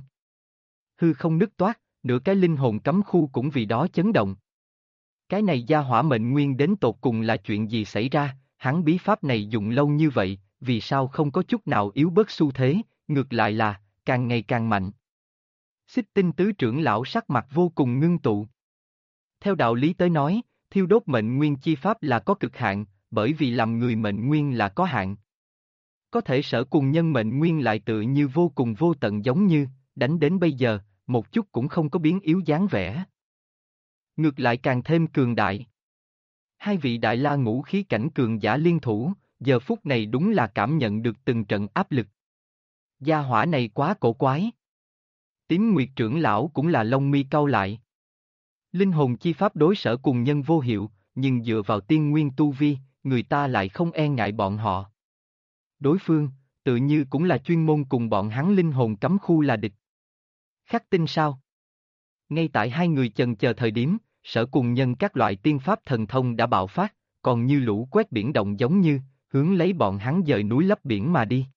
Hư không nứt toát, nửa cái linh hồn cấm khu cũng vì đó chấn động. Cái này gia hỏa mệnh nguyên đến tột cùng là chuyện gì xảy ra, hắn bí pháp này dùng lâu như vậy, vì sao không có chút nào yếu bớt xu thế, ngược lại là, càng ngày càng mạnh. Xích Tinh tứ trưởng lão sắc mặt vô cùng ngưng tụ. Theo đạo lý tới nói, thiêu đốt mệnh nguyên chi pháp là có cực hạn, bởi vì làm người mệnh nguyên là có hạn. Có thể Sở Cùng Nhân mệnh nguyên lại tự như vô cùng vô tận giống như, đánh đến bây giờ, một chút cũng không có biến yếu dáng vẻ. Ngược lại càng thêm cường đại. Hai vị đại la ngũ khí cảnh cường giả liên thủ, giờ phút này đúng là cảm nhận được từng trận áp lực. Gia hỏa này quá cổ quái. Tím Nguyệt trưởng lão cũng là lông mi cau lại. Linh hồn chi pháp đối Sở Cùng Nhân vô hiệu, nhưng dựa vào tiên nguyên tu vi, người ta lại không e ngại bọn họ. Đối phương, tự như cũng là chuyên môn cùng bọn hắn linh hồn cấm khu là địch. Khắc tinh sao? Ngay tại hai người chần chờ thời điểm, Sở Cùng Nhân các loại tiên pháp thần thông đã bạo phát, còn như lũ quét biển động giống như, hướng lấy bọn hắn dời núi lấp biển mà đi.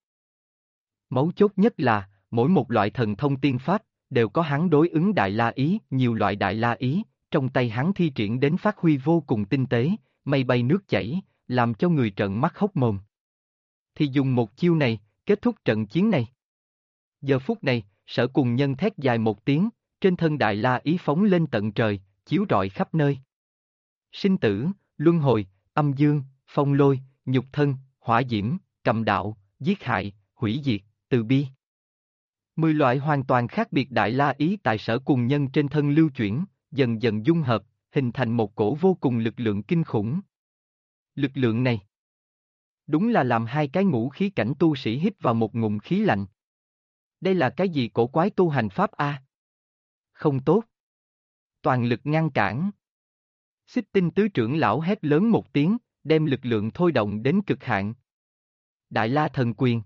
Mấu chốt nhất là, mỗi một loại thần thông tiên pháp, đều có hắn đối ứng đại la ý, nhiều loại đại la ý, trong tay hắn thi triển đến phát huy vô cùng tinh tế, mây bay nước chảy, làm cho người trợn mắt hốc mồm. Thì dùng một chiêu này, kết thúc trận chiến này. Giờ phút này, Sở Cùng Nhân thét dài một tiếng, trên thân đại la ý phóng lên tận trời, chiếu rọi khắp nơi. Sinh tử, luân hồi, âm dương, phong lôi, nhục thân, hỏa diễm, cầm đạo, giết hại, hủy diệt, từ bi. 10 loại hoàn toàn khác biệt đại la ý tại Sở Cùng Nhân trên thân lưu chuyển, dần dần dung hợp, hình thành một cổ vô cùng lực lượng kinh khủng. Lực lượng này, đúng là làm hai cái ngũ khí cảnh tu sĩ hít vào một ngụm khí lạnh. Đây là cái gì cổ quái tu hành pháp a? Không tốt. Toàn lực ngăn cản. Xích Tinh tứ trưởng lão hét lớn một tiếng, đem lực lượng thôi động đến cực hạn. Đại La thần quyền.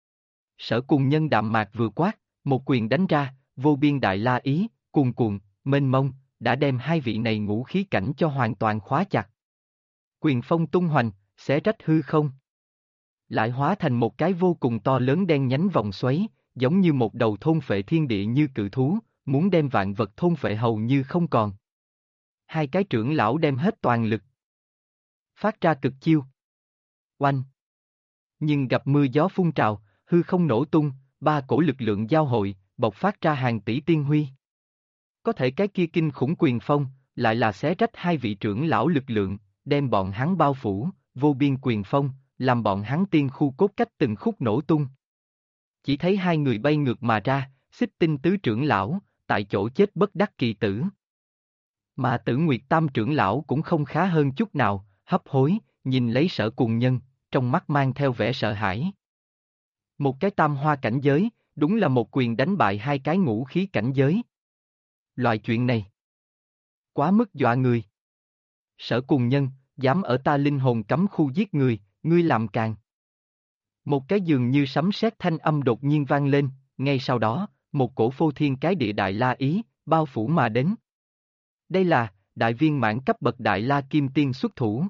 Sở Cùng Nhân đạm mạc vừa quát, một quyền đánh ra, vô biên đại la ý, cuồn cuộn, mênh mông, đã đem hai vị này ngũ khí cảnh cho hoàn toàn khóa chặt. Quyền phong tung hoành, xé rách hư không. Lại hóa thành một cái vô cùng to lớn đen nhánh vòng xoáy, giống như một đầu thôn phệ thiên địa như cự thú, muốn đem vạn vật thôn phệ hầu như không còn. Hai cái trưởng lão đem hết toàn lực. Phát ra cực chiêu. Oanh. Nhưng gặp mưa gió phun trào, hư không nổ tung, ba cổ lực lượng giao hội, bộc phát ra hàng tỷ tiên huy. Có thể cái kia kinh khủng quyền phong, lại là xé rách hai vị trưởng lão lực lượng, đem bọn hắn bao phủ, vô biên quyền phong, làm bọn hắn tiên khu cốt cách từng khúc nổ tung. Chỉ thấy hai người bay ngược mà ra, Xích Tinh tứ trưởng lão, tại chỗ chết bất đắc kỳ tử. Mà Tử Nguyệt tam trưởng lão cũng không khá hơn chút nào, hấp hối, nhìn lấy Sở Cùng Nhân, trong mắt mang theo vẻ sợ hãi. Một cái tam hoa cảnh giới, đúng là một quyền đánh bại hai cái ngũ khí cảnh giới. Loại chuyện này, quá mức dọa người. Sở Cùng Nhân, dám ở ta linh hồn cấm khu giết người, ngươi làm càng. Một cái dường như sấm sét thanh âm đột nhiên vang lên, ngay sau đó, một cổ phô thiên cái địa đại la ý, bao phủ mà đến. Đây là, đại viên mãn cấp bậc đại la kim tiên xuất thủ.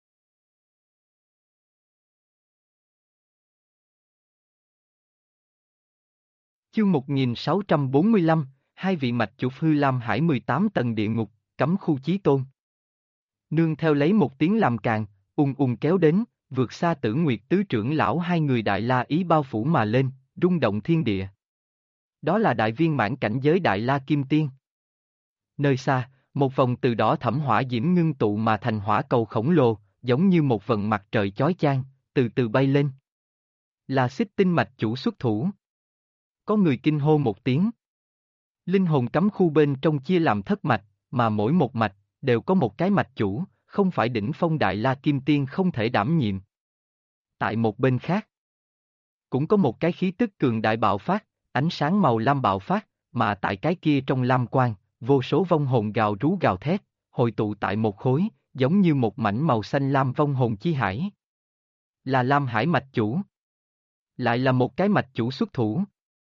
Chương 1645, hai vị mạch chủ Hư Lam Hải 18 tầng địa ngục, cấm khu chí tôn. Nương theo lấy một tiếng làm càng, kéo đến, vượt xa Tử Nguyệt tứ trưởng lão hai người đại la ý bao phủ mà lên, rung động thiên địa. Đó là đại viên mãn cảnh giới đại la kim tiên. Nơi xa, một vòng từ đỏ thẫm hỏa diễm ngưng tụ mà thành hỏa cầu khổng lồ, giống như một vầng mặt trời chói chang, từ từ bay lên. Là Xích Tinh mạch chủ xuất thủ. Có người kinh hô một tiếng. Linh hồn cấm khu bên trong chia làm thất mạch, mà mỗi một mạch, đều có một cái mạch chủ, không phải đỉnh phong đại la kim tiên không thể đảm nhiệm. Tại một bên khác, cũng có một cái khí tức cường đại bạo phát, ánh sáng màu lam bạo phát, mà tại cái kia trong lam quang, vô số vong hồn gào rú gào thét, hội tụ tại một khối, giống như một mảnh màu xanh lam vong hồn chi hải. Là Lam Hải mạch chủ. Lại là một cái mạch chủ xuất thủ.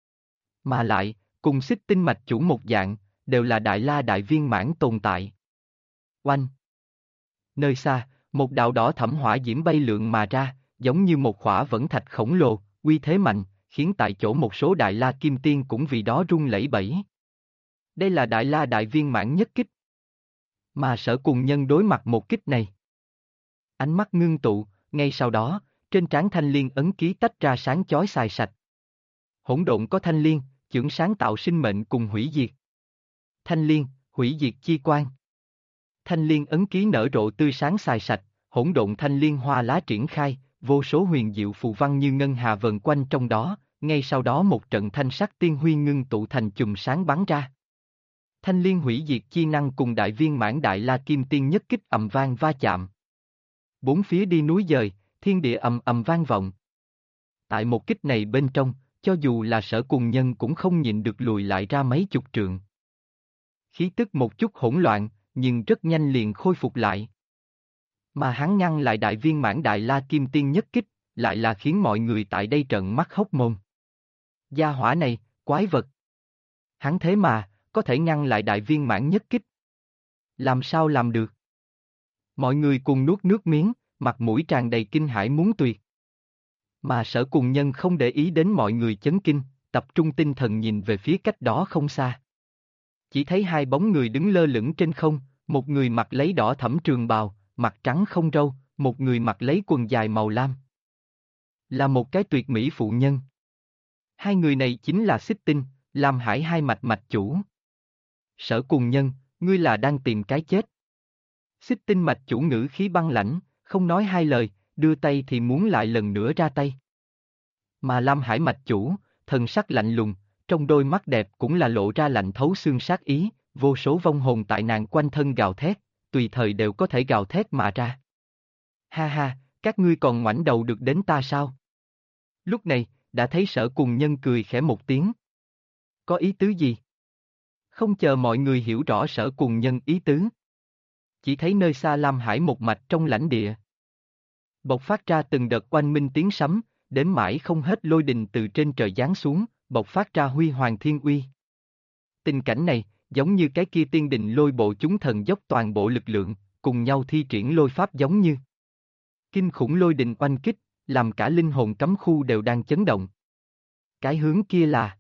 Mà lại, cùng Xích Tinh mạch chủ một dạng, đều là đại la đại viên mãn tồn tại. Oanh! Nơi xa, một đạo đỏ thẫm hỏa diễm bay lượn mà ra, giống như một khỏa vẫn thạch khổng lồ, uy thế mạnh, khiến tại chỗ một số đại la kim tiên cũng vì đó run lẩy bẩy. Đây là đại la đại viên mãn nhất kích. Mà Sở Cùng Nhân đối mặt một kích này. Ánh mắt ngưng tụ, ngay sau đó, trên trán thanh liên ấn ký tách ra sáng chói xài sạch. Hỗn độn có thanh liên, chưởng sáng tạo sinh mệnh cùng hủy diệt. Thanh liên, hủy diệt chi quan. Thanh liên ấn ký nở rộ tươi sáng xài sạch, hỗn độn thanh liên hoa lá triển khai, vô số huyền diệu phù văn như ngân hà vần quanh trong đó, ngay sau đó một trận thanh sắc tiên huy ngưng tụ thành chùm sáng bắn ra. Thanh liên hủy diệt chi năng cùng đại viên mãn đại la kim tiên nhất kích ầm vang va chạm. Bốn phía đi núi dời, thiên địa ầm ầm vang vọng. Tại một kích này bên trong, cho dù là Sở Cùng Nhân cũng không nhịn được lùi lại ra mấy chục trượng. Khí tức một chút hỗn loạn, nhưng rất nhanh liền khôi phục lại. Mà hắn ngăn lại đại viên mãn đại la kim tiên nhất kích, lại là khiến mọi người tại đây trợn mắt hốc mồm. Gia hỏa này, quái vật. Hắn thế mà, có thể ngăn lại đại viên mãn nhất kích. Làm sao làm được? Mọi người cùng nuốt nước miếng, mặt mũi tràn đầy kinh hãi muốn tuyệt. Mà Sở Cùng Nhân không để ý đến mọi người chấn kinh, tập trung tinh thần nhìn về phía cách đó không xa. Chỉ thấy hai bóng người đứng lơ lửng trên không, một người mặc lấy đỏ thẫm trường bào, mặt trắng không râu, một người mặc lấy quần dài màu lam. Là một cái tuyệt mỹ phụ nhân. Hai người này chính là Xích Tinh, Lam Hải hai mạch mạch chủ. Sở Cùng Nhân, ngươi là đang tìm cái chết. Xích Tinh mạch chủ ngữ khí băng lãnh, không nói hai lời, đưa tay thì muốn lại lần nữa ra tay. Mà Lam Hải mạch chủ, thần sắc lạnh lùng, trong đôi mắt đẹp cũng là lộ ra lạnh thấu xương sát ý, vô số vong hồn tại nàng quanh thân gào thét, tùy thời đều có thể gào thét mà ra. Ha ha, các ngươi còn ngoảnh đầu được đến ta sao? Lúc này, đã thấy Sở Cùng Nhân cười khẽ một tiếng. Có ý tứ gì? Không chờ mọi người hiểu rõ Sở Cùng Nhân ý tứ. Chỉ thấy nơi xa Lam Hải một mạch trong lãnh địa. Bộc phát ra từng đợt oanh minh tiếng sấm, đến mãi không hết lôi đình từ trên trời giáng xuống, bộc phát ra huy hoàng thiên uy. Tình cảnh này, giống như cái kia tiên đình lôi bộ chúng thần dốc toàn bộ lực lượng, cùng nhau thi triển lôi pháp giống như. Kinh khủng lôi đình oanh kích, làm cả linh hồn cấm khu đều đang chấn động. Cái hướng kia là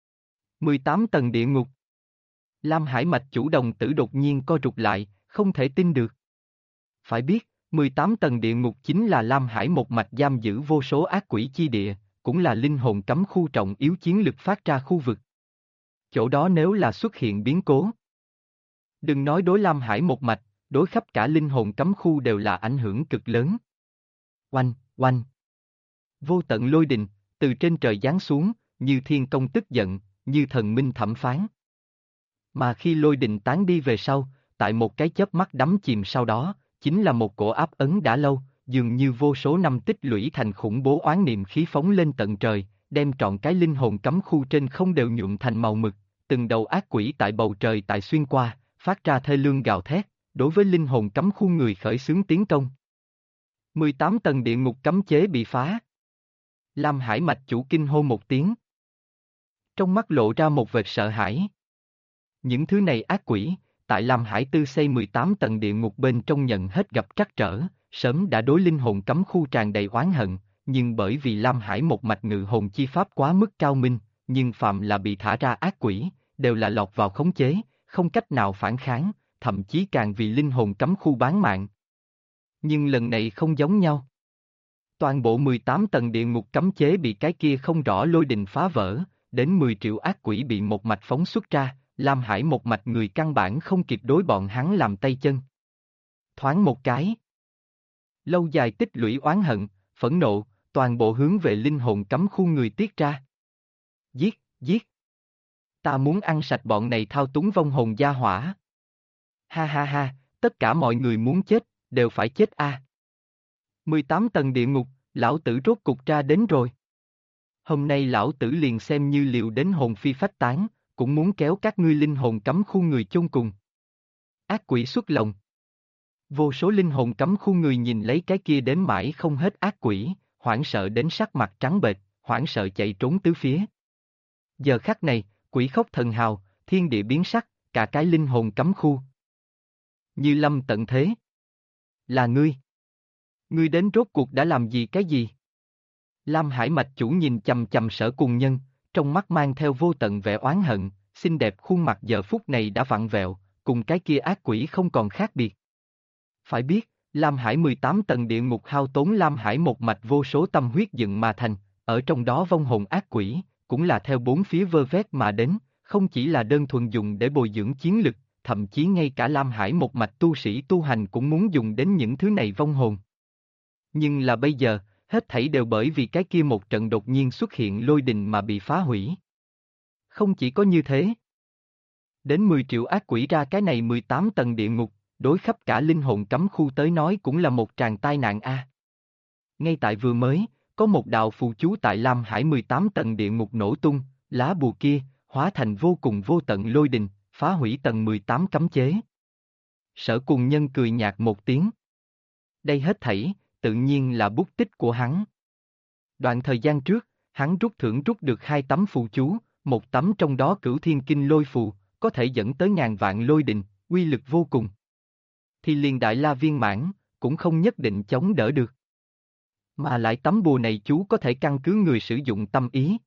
18 tầng địa ngục. Lam Hải mạch chủ đồng tử đột nhiên co rụt lại, không thể tin được. Phải biết, 18 tầng địa ngục chính là Lam Hải một mạch giam giữ vô số ác quỷ chi địa, cũng là linh hồn cấm khu trọng yếu chiến lực phát ra khu vực. Chỗ đó nếu là xuất hiện biến cố. Đừng nói đối Lam Hải một mạch, đối khắp cả linh hồn cấm khu đều là ảnh hưởng cực lớn. Oanh, oanh. Vô tận lôi đình, từ trên trời giáng xuống, như thiên công tức giận, như thần minh thẩm phán. Mà khi lôi đình tán đi về sau, tại một cái chớp mắt đắm chìm sau đó, chính là một cổ áp ấn đã lâu, dường như vô số năm tích lũy thành khủng bố oán niệm khí phóng lên tận trời, đem trọn cái linh hồn cấm khu trên không đều nhuộm thành màu mực, từng đầu ác quỷ tại bầu trời tại xuyên qua, phát ra thê lương gào thét, đối với linh hồn cấm khu người khởi xướng tiến công. 18 tầng địa ngục cấm chế bị phá. Lam Hải mạch chủ kinh hô một tiếng. Trong mắt lộ ra một vệt sợ hãi. Những thứ này ác quỷ, tại Lam Hải Tư xây 18 tầng địa ngục bên trong nhận hết gặp trắc trở, sớm đã đối linh hồn cấm khu tràn đầy oán hận, nhưng bởi vì Lam Hải một mạch ngự hồn chi pháp quá mức cao minh, nhưng phạm là bị thả ra ác quỷ, đều là lọt vào khống chế, không cách nào phản kháng, thậm chí càng vì linh hồn cấm khu bán mạng. Nhưng lần này không giống nhau. Toàn bộ 18 tầng địa ngục cấm chế bị cái kia không rõ lôi đình phá vỡ, đến 10 triệu ác quỷ bị một mạch phóng xuất ra, Lam Hải một mạch người căn bản không kịp đối bọn hắn làm tay chân. Thoáng một cái. Lâu dài tích lũy oán hận, phẫn nộ, toàn bộ hướng về linh hồn cấm khu người tiết ra. Giết, giết. Ta muốn ăn sạch bọn này thao túng vong hồn gia hỏa. Ha ha ha, tất cả mọi người muốn chết, đều phải chết a. 18 tầng địa ngục, lão tử rốt cục ra đến rồi. Hôm nay lão tử liền xem như liều đến hồn phi phách tán, cũng muốn kéo các ngươi linh hồn cấm khu người chôn cùng. Ác quỷ xuất lồng. Vô số linh hồn cấm khu người nhìn lấy cái kia đếm mãi không hết ác quỷ, hoảng sợ đến sắc mặt trắng bệch, hoảng sợ chạy trốn tứ phía. Giờ khắc này, quỷ khóc thần hào, thiên địa biến sắc, cả cái linh hồn cấm khu. Như lâm tận thế. Là ngươi. Ngươi đến rốt cuộc đã làm gì cái gì? Lam Hải mạch chủ nhìn chằm chằm Sở Cùng Nhân, trong mắt mang theo vô tận vẻ oán hận, xinh đẹp khuôn mặt giờ phút này đã vặn vẹo, cùng cái kia ác quỷ không còn khác biệt. Phải biết, Lam Hải 18 tầng địa ngục hao tốn Lam Hải một mạch vô số tâm huyết dựng mà thành, ở trong đó vong hồn ác quỷ, cũng là theo bốn phía vơ vét mà đến, không chỉ là đơn thuần dùng để bồi dưỡng chiến lực, thậm chí ngay cả Lam Hải một mạch tu sĩ tu hành cũng muốn dùng đến những thứ này vong hồn. Nhưng là bây giờ, hết thảy đều bởi vì cái kia một trận đột nhiên xuất hiện lôi đình mà bị phá hủy. Không chỉ có như thế. Đến 10 triệu ác quỷ ra cái này 18 tầng địa ngục, đối khắp cả linh hồn cấm khu tới nói cũng là một tràng tai nạn a. Ngay tại vừa mới, có một đạo phù chú tại Lam Hải 18 tầng địa ngục nổ tung, lá bùa kia, hóa thành vô cùng vô tận lôi đình, phá hủy tầng 18 cấm chế. Sở Cùng Nhân cười nhạt một tiếng. Đây hết thảy, tự nhiên là bút tích của hắn. Đoạn thời gian trước, hắn rút được 2 tấm phù chú, một tấm trong đó Cửu Thiên Kinh Lôi Phù, có thể dẫn tới ngàn vạn lôi đình, uy lực vô cùng. Thì liền Đại La viên mãn, cũng không nhất định chống đỡ được. Mà lại tấm bùa này chú có thể căn cứ người sử dụng tâm ý.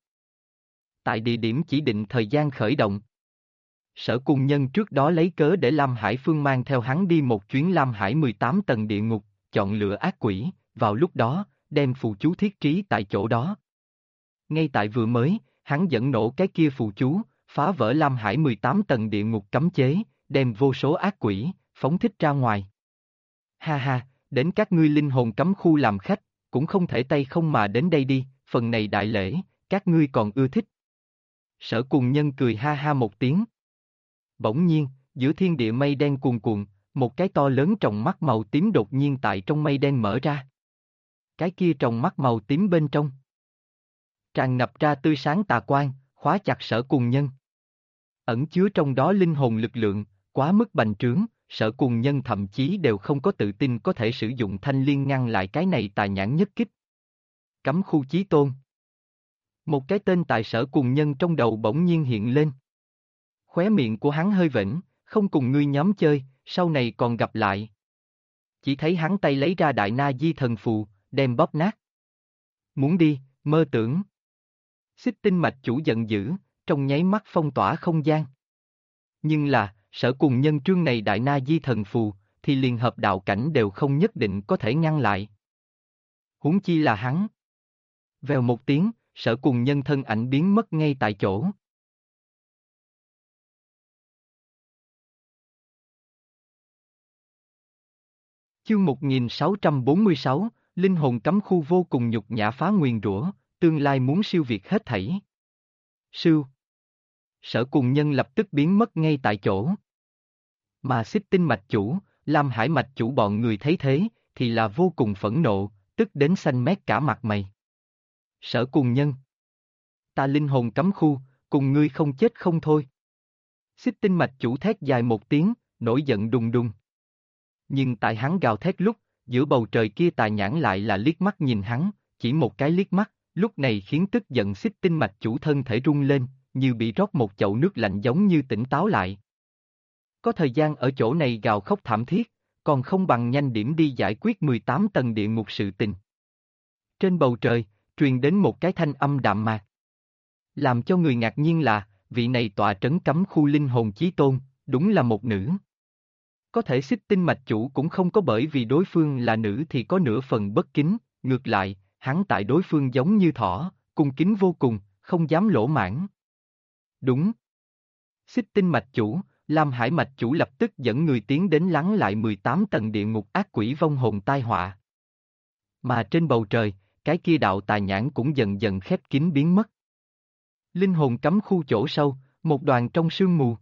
Tại địa điểm chỉ định thời gian khởi động. Sở Cùng Nhân trước đó lấy cớ để Lam Hải Phương mang theo hắn đi một chuyến Lam Hải 18 tầng địa ngục, chọn lựa ác quỷ, vào lúc đó, đem phù chú thiết trí tại chỗ đó. Ngay tại vừa mới, hắn dẫn nổ cái kia phù chú, phá vỡ Lam Hải 18 tầng địa ngục cấm chế, đem vô số ác quỷ, phóng thích ra ngoài. Ha ha, đến các ngươi linh hồn cấm khu làm khách, cũng không thể tay không mà đến đây đi, phần này đại lễ, các ngươi còn ưa thích. Sở Cùng Nhân cười ha ha một tiếng. Bỗng nhiên, giữa thiên địa mây đen cuồn cuộn, một cái to lớn tròng mắt màu tím đột nhiên tại trong mây đen mở ra. Cái kia tròng mắt màu tím bên trong tràn ngập ra tươi sáng tà quang, khóa chặt Sở Cùng Nhân. Ẩn chứa trong đó linh hồn lực lượng, quá mức bành trướng, Sở Cùng Nhân thậm chí đều không có tự tin có thể sử dụng thanh liên ngăn lại cái này tà nhãn nhất kích. Cấm khu chí tôn. Một cái tên tại Sở Cùng Nhân trong đầu bỗng nhiên hiện lên. Khóe miệng của hắn hơi vểnh, không cùng ngươi nhóm chơi, sau này còn gặp lại. Chỉ thấy hắn tay lấy ra Đại Na Di Thần Phù, đem bóp nát. Muốn đi, mơ tưởng. Xích Tinh mạch chủ giận dữ, trong nháy mắt phong tỏa không gian. Nhưng là, Sở Cùng Nhân trương này Đại Na Di Thần Phù, thì liền hợp đạo cảnh đều không nhất định có thể ngăn lại. Huống chi là hắn. Vèo một tiếng, Sở Cùng Nhân thân ảnh biến mất ngay tại chỗ. Chương 1646, linh hồn cấm khu vô cùng nhục nhã phá nguyền rủa, tương lai muốn siêu việt hết thảy. Sưu. Sở Cùng Nhân lập tức biến mất ngay tại chỗ. Mà Xích Tinh mạch chủ, Lam Hải mạch chủ bọn người thấy thế, thì là vô cùng phẫn nộ, tức đến xanh mét cả mặt mày. Sở Cùng Nhân. Ta linh hồn cấm khu, cùng ngươi không chết không thôi. Xích Tinh mạch chủ thét dài một tiếng, nổi giận đùng đùng. Nhưng tại hắn gào thét lúc, giữa bầu trời kia tà nhãn lại là liếc mắt nhìn hắn, chỉ một cái liếc mắt, lúc này khiến tức giận Xích Tinh mạch chủ thân thể rung lên, như bị rót một chậu nước lạnh giống như tỉnh táo lại. Có thời gian ở chỗ này gào khóc thảm thiết, còn không bằng nhanh điểm đi giải quyết 18 tầng địa ngục sự tình. Trên bầu trời, truyền đến một cái thanh âm đạm mạc. Làm cho người ngạc nhiên là, vị này tọa trấn cấm khu linh hồn chí tôn, đúng là một nữ. Có thể Xích Tinh mạch chủ cũng không có bởi vì đối phương là nữ thì có nửa phần bất kính, ngược lại, hắn tại đối phương giống như thỏ, cung kính vô cùng, không dám lỗ mãn. Đúng. Xích Tinh mạch chủ, Lam Hải mạch chủ lập tức dẫn người tiến đến lắng lại 18 tầng địa ngục ác quỷ vong hồn tai họa. Mà trên bầu trời, cái kia đạo tà nhãn cũng dần dần khép kín biến mất. Linh hồn cấm khu chỗ sâu, một đoàn trong sương mù.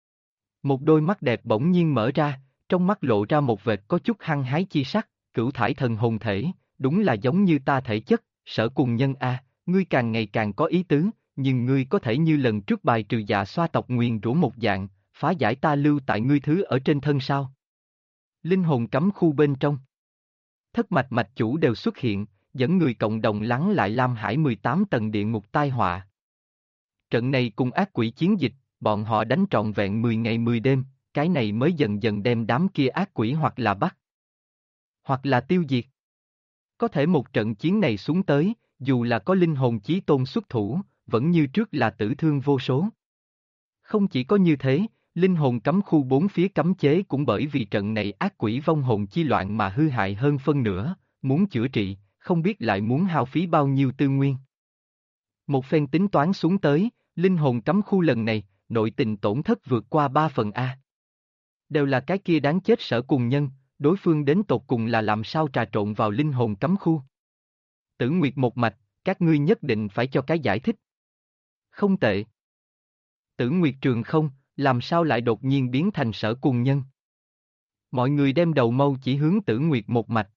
Một đôi mắt đẹp bỗng nhiên mở ra, trong mắt lộ ra một vệt có chút hăng hái chi sắc, cửu thải thần hồn thể, đúng là giống như ta thể chất, Sở Cùng Nhân a, ngươi càng ngày càng có ý tứ, nhưng ngươi có thể như lần trước bài trừ dạ xoa tộc nguyền rủa một dạng, phá giải ta lưu tại ngươi thứ ở trên thân sao? Linh hồn cấm khu bên trong. Thất mạch mạch chủ đều xuất hiện, dẫn người cộng đồng lắng lại Lam Hải 18 tầng địa ngục tai họa. Trận này cùng ác quỷ chiến dịch, bọn họ đánh trọn vẹn 10 ngày 10 đêm, cái này mới dần dần đem đám kia ác quỷ hoặc là bắt, hoặc là tiêu diệt. Có thể một trận chiến này xuống tới, dù là có linh hồn chí tôn xuất thủ, vẫn như trước là tử thương vô số. Không chỉ có như thế, linh hồn cấm khu bốn phía cấm chế cũng bởi vì trận này ác quỷ vong hồn chi loạn mà hư hại hơn phân nửa, muốn chữa trị, không biết lại muốn hao phí bao nhiêu tư nguyên. Một phen tính toán xuống tới, linh hồn cấm khu lần này, nội tình tổn thất vượt qua 3 phần A. Đều là cái kia đáng chết Sở Cùng Nhân, đối phương đến tột cùng là làm sao trà trộn vào linh hồn cấm khu. Tử Nguyệt một mạch, các ngươi nhất định phải cho cái giải thích. Không tệ. Tử Nguyệt Trường không, làm sao lại đột nhiên biến thành Sở Cùng Nhân? Mọi người đem đầu mâu chỉ hướng Tử Nguyệt một mạch.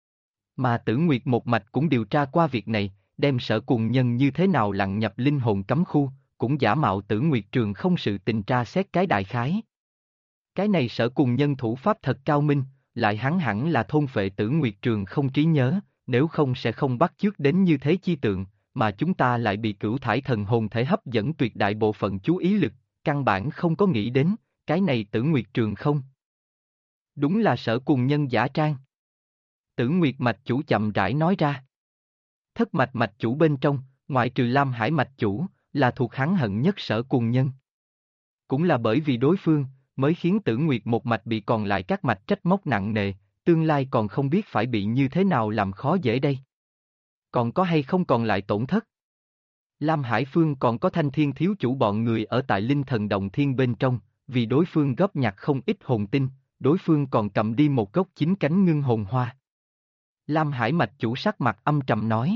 Mà Tử Nguyệt một mạch cũng điều tra qua việc này, đem Sở Cùng Nhân như thế nào lặn nhập linh hồn cấm khu, cũng giả mạo Tử Nguyệt Trường không sự tình tra xét cái đại khái. Cái này Sở Cùng Nhân thủ pháp thật cao minh, lại hắn hẳn là thôn phệ Tử Nguyệt Trường không trí nhớ, nếu không sẽ không bắt chước đến như thế chi tượng, mà chúng ta lại bị cửu thải thần hồn thể hấp dẫn tuyệt đại bộ phận chú ý lực, căn bản không có nghĩ đến, cái này Tử Nguyệt Trường không. Đúng là Sở Cùng Nhân giả trang. Tử Nguyệt mạch chủ chậm rãi nói ra. Thất mạch mạch chủ bên trong, ngoại trừ Lam Hải mạch chủ, là thuộc hắn hận nhất Sở Cùng Nhân. Cũng là bởi vì đối phương, mới khiến Tử Nguyệt một mạch bị còn lại các mạch trách móc nặng nề, tương lai còn không biết phải bị như thế nào làm khó dễ đây. Còn có hay không còn lại tổn thất? Lam Hải Phương còn có Thanh Thiên thiếu chủ bọn người ở tại Linh Thần Động Thiên bên trong, vì đối phương góp nhặt không ít hồn tinh, đối phương còn cầm đi một gốc 9 cánh ngưng hồn hoa. Lam Hải mạch chủ sắc mặt âm trầm nói.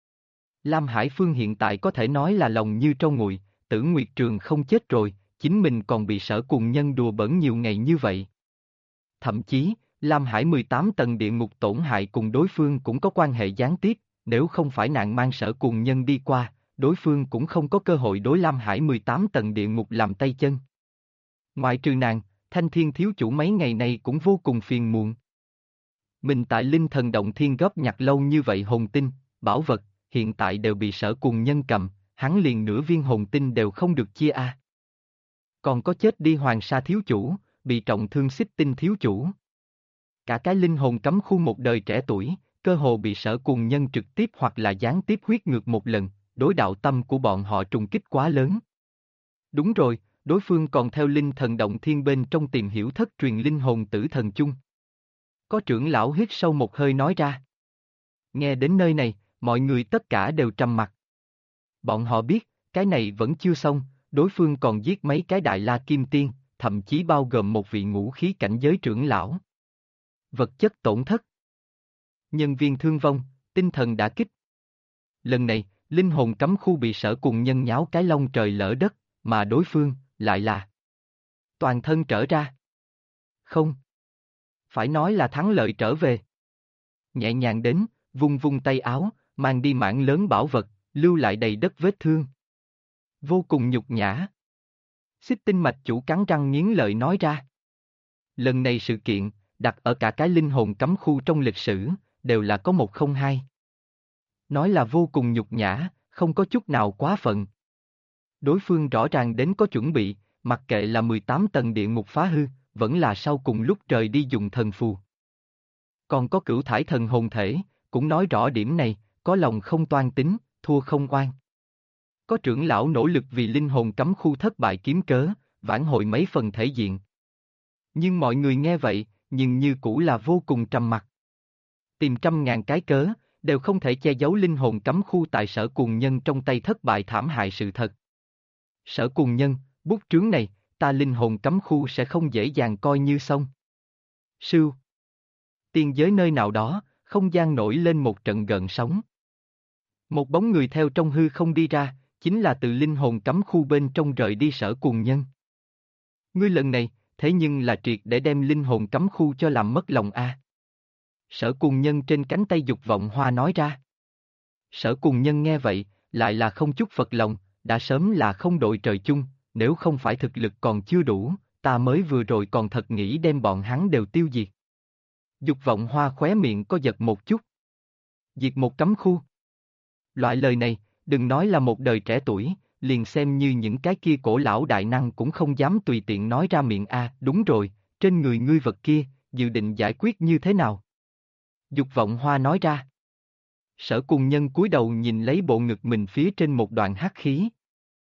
Lam Hải Phương hiện tại có thể nói là lòng như trâu nguội, Tử Nguyệt Trường không chết rồi, chính mình còn bị Sở Cùng Nhân đùa bỡn nhiều ngày như vậy. Thậm chí, Lam Hải 18 tầng địa ngục tổn hại cùng đối phương cũng có quan hệ gián tiếp, nếu không phải nạn mang Sở Cùng Nhân đi qua, đối phương cũng không có cơ hội đối Lam Hải 18 tầng địa ngục làm tay chân. Ngoại trừ nàng, Thanh Thiên thiếu chủ mấy ngày nay cũng vô cùng phiền muộn. Mình tại Linh Thần Động Thiên góp nhặt lâu như vậy hồn tinh, bảo vật, hiện tại đều bị Sở Cùng Nhân cầm, hắn liền nửa viên hồn tinh đều không được chia a. Còn có chết đi Hoàng Sa thiếu chủ, bị trọng thương Xích Tinh thiếu chủ. Cả cái linh hồn cấm khu một đời trẻ tuổi, cơ hồ bị Sở Cùng Nhân trực tiếp hoặc là gián tiếp huyết ngược một lần, đối đạo tâm của bọn họ trùng kích quá lớn. Đúng rồi, đối phương còn theo Linh Thần Động Thiên bên trong tìm hiểu thất truyền linh hồn tử thần chung. Có trưởng lão hít sâu một hơi nói ra. Nghe đến nơi này, mọi người tất cả đều trầm mặc. Bọn họ biết, cái này vẫn chưa xong, đối phương còn giết mấy cái đại la kim tiên, thậm chí bao gồm một vị ngũ khí cảnh giới trưởng lão. Vật chất tổn thất. Nhân viên thương vong, tinh thần đả kích. Lần này, linh hồn cấm khu bị Sở Cùng Nhân nháo cái lông trời lỡ đất, mà đối phương, lại là toàn thân trở ra. Không. Phải nói là thắng lợi trở về. Nhẹ nhàng đến, vung vung tay áo, mang đi mảng lớn bảo vật, lưu lại đầy đất vết thương. Vô cùng nhục nhã. Xích Tinh mạch chủ cắn răng nghiến lợi nói ra. Lần này sự kiện, đặt ở cả cái linh hồn cấm khu trong lịch sử, đều là có 102. Nói là vô cùng nhục nhã, không có chút nào quá phận. Đối phương rõ ràng đến có chuẩn bị, mặc kệ là 18 tầng địa ngục phá hư, vẫn là sau cùng lúc trời đi dùng thần phù. Còn có cửu thải thần hồn thể, cũng nói rõ điểm này, có lòng không toan tính, thua không oan. Có trưởng lão nỗ lực vì linh hồn cấm khu thất bại kiếm cớ, vãn hồi mấy phần thể diện. Nhưng mọi người nghe vậy, nhưng như cũ là vô cùng trầm mặc. Tìm trăm ngàn cái cớ, đều không thể che giấu linh hồn cấm khu tại Sở Cuồng Nhân trong tay thất bại thảm hại sự thật. Sở Cuồng Nhân, bút trướng này, ta linh hồn cấm khu sẽ không dễ dàng coi như xong. Sưu. Tiên giới nơi nào đó, không gian nổi lên một trận gợn sóng. Một bóng người theo trong hư không đi ra, chính là từ linh hồn cấm khu bên trong rời đi Sở Cuồng Nhân. Ngươi lần này, thế nhưng là triệt để đem linh hồn cấm khu cho làm mất lòng a. Sở Cuồng Nhân trên cánh tay Dục Vọng Hoa nói ra. Sở Cuồng Nhân nghe vậy, lại là không chút phật lòng, đã sớm là không đội trời chung, nếu không phải thực lực còn chưa đủ, ta mới vừa rồi còn thật nghĩ đem bọn hắn đều tiêu diệt. Dục Vọng Hoa khóe miệng có giật một chút. Diệt một cấm khu. Loại lời này, đừng nói là một đời trẻ tuổi, liền xem như những cái kia cổ lão đại năng cũng không dám tùy tiện nói ra miệng a. Đúng rồi, trên người ngươi vật kia, dự định giải quyết như thế nào? Dục Vọng Hoa nói ra. Sở Cùng Nhân cúi đầu nhìn lấy bộ ngực mình phía trên một đoạn hắc khí.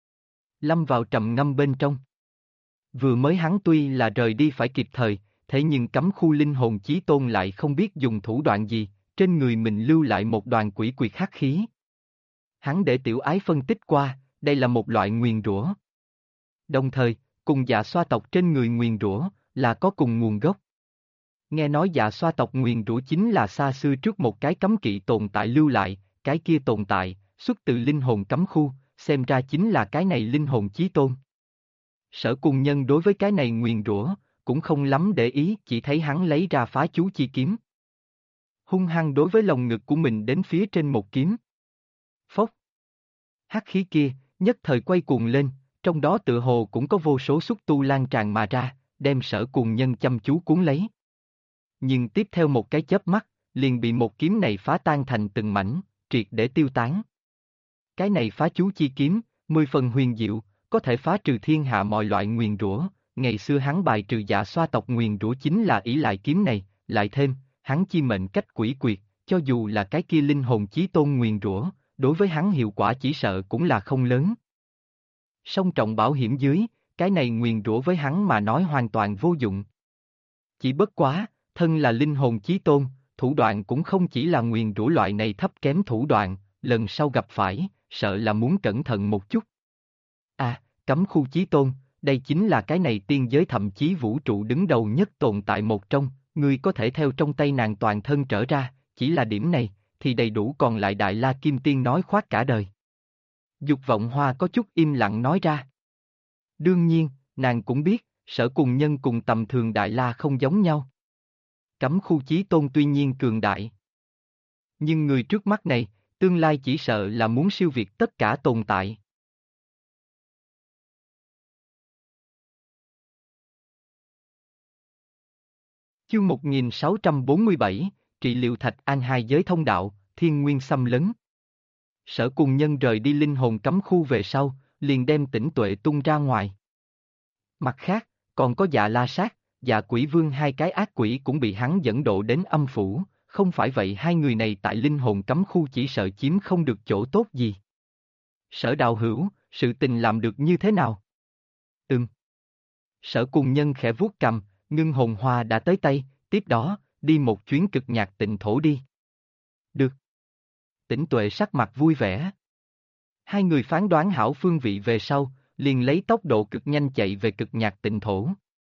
Lâm vào trầm ngâm bên trong. Vừa mới hắn tuy là rời đi phải kịp thời, thế nhưng cấm khu linh hồn chí tôn lại không biết dùng thủ đoạn gì, trên người mình lưu lại một đoàn quỷ quyệt hắc khí. Hắn để Tiểu Ái phân tích qua, đây là một loại nguyền rủa. Đồng thời, cùng Dạ Xoa tộc trên người nguyền rủa, là có cùng nguồn gốc. Nghe nói Dạ Xoa tộc nguyền rủa chính là xa xưa trước một cái cấm kỵ tồn tại lưu lại, cái kia tồn tại, xuất từ linh hồn cấm khu, xem ra chính là cái này linh hồn chí tôn. Sở Cùng Nhân đối với cái này nguyền rủa, cũng không lắm để ý, chỉ thấy hắn lấy ra phá chú chi kiếm. Hung hăng đối với lồng ngực của mình đến phía trên một kiếm. Phốc. Hắc khí kia, nhất thời quay cuồng lên, trong đó tự hồ cũng có vô số xúc tu lan tràn mà ra, đem Sở Cùng Nhân chăm chú cuốn lấy. Nhưng tiếp theo một cái chớp mắt, liền bị một kiếm này phá tan thành từng mảnh, triệt để tiêu tán. Cái này phá chú chi kiếm, 10 phần huyền diệu, có thể phá trừ thiên hạ mọi loại nguyền rủa. Ngày xưa hắn bài trừ Dạ Xoa tộc nguyền rủa chính là ỷ lại kiếm này, lại thêm, hắn chi mệnh cách quỷ quyệt, cho dù là cái kia linh hồn chí tôn nguyền rủa, đối với hắn hiệu quả chỉ sợ cũng là không lớn. Song trọng bảo hiểm dưới, cái này nguyền rủa với hắn mà nói hoàn toàn vô dụng. Chỉ bất quá, thân là linh hồn chí tôn, thủ đoạn cũng không chỉ là nguyền rủa loại này thấp kém thủ đoạn, lần sau gặp phải, sợ là muốn cẩn thận một chút. À, cấm khu chí tôn, đây chính là cái này tiên giới thậm chí vũ trụ đứng đầu nhất tồn tại một trong, ngươi có thể theo trong tay nàng toàn thân trở ra, chỉ là điểm này, thì đầy đủ còn lại Đại La Kim Tiên nói khoác cả đời. Dục Vọng Hoa có chút im lặng nói ra. Đương nhiên, nàng cũng biết, Sở Cùng Nhân cùng tầm thường Đại La không giống nhau. Cấm khu chí tôn tuy nhiên cường đại. Nhưng người trước mắt này, tương lai chỉ sợ là muốn siêu việt tất cả tồn tại. Chương 1647, trị liệu Thạch An hai giới thông đạo, thiên nguyên xâm lấn. Sở Cùng Nhân rời đi linh hồn cấm khu về sau, liền đem Tĩnh Tuệ tung ra ngoài. Mặt khác, còn có Dạ La Sát, Dạ Quỷ Vương hai cái ác quỷ cũng bị hắn dẫn độ đến âm phủ, không phải vậy hai người này tại linh hồn cấm khu chỉ sợ chiếm không được chỗ tốt gì. Sở Đạo Hữu, sự tình làm được như thế nào? Sở Cùng Nhân khẽ vuốt cầm, ngưng hồn hoa đã tới tay, tiếp đó, đi một chuyến cực nhạc tịnh thổ đi. Được. Tĩnh Tuệ sắc mặt vui vẻ. Hai người phán đoán hảo phương vị về sau, liền lấy tốc độ cực nhanh chạy về cực nhạc tịnh thổ.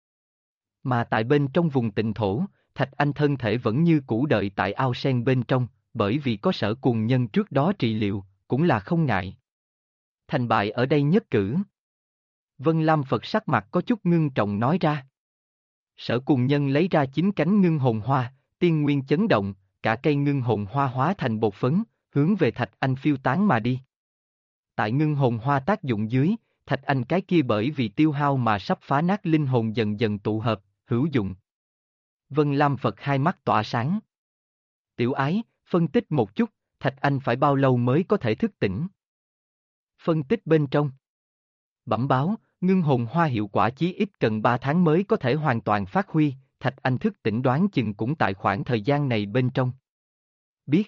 Mà tại bên trong vùng tịnh thổ, Thạch Anh thân thể vẫn như cũ đợi tại ao sen bên trong, bởi vì có Sở Cuồng Nhân trước đó trị liệu, cũng là không ngại. Thành bại ở đây nhất cử. Vân Lam Phật sắc mặt có chút ngưng trọng nói ra. Sở Cuồng Nhân lấy ra 9 cánh ngưng hồn hoa, tiên nguyên chấn động, cả cây ngưng hồn hoa hóa thành bột phấn, hướng về Thạch Anh phiêu tán mà đi. Tại ngưng hồn hoa tác dụng dưới, Thạch Anh cái kia bởi vì tiêu hao mà sắp phá nát linh hồn dần dần tụ hợp, hữu dụng. Vân Lam Phật hai mắt tỏa sáng. Tiểu ái, phân tích một chút, Thạch Anh phải bao lâu mới có thể thức tỉnh? Phân tích bên trong. Bẩm báo, ngưng hồn hoa hiệu quả chí ít cần 3 tháng mới có thể hoàn toàn phát huy, Thạch Anh thức tỉnh đoán chừng cũng tại khoảng thời gian này bên trong. Biết.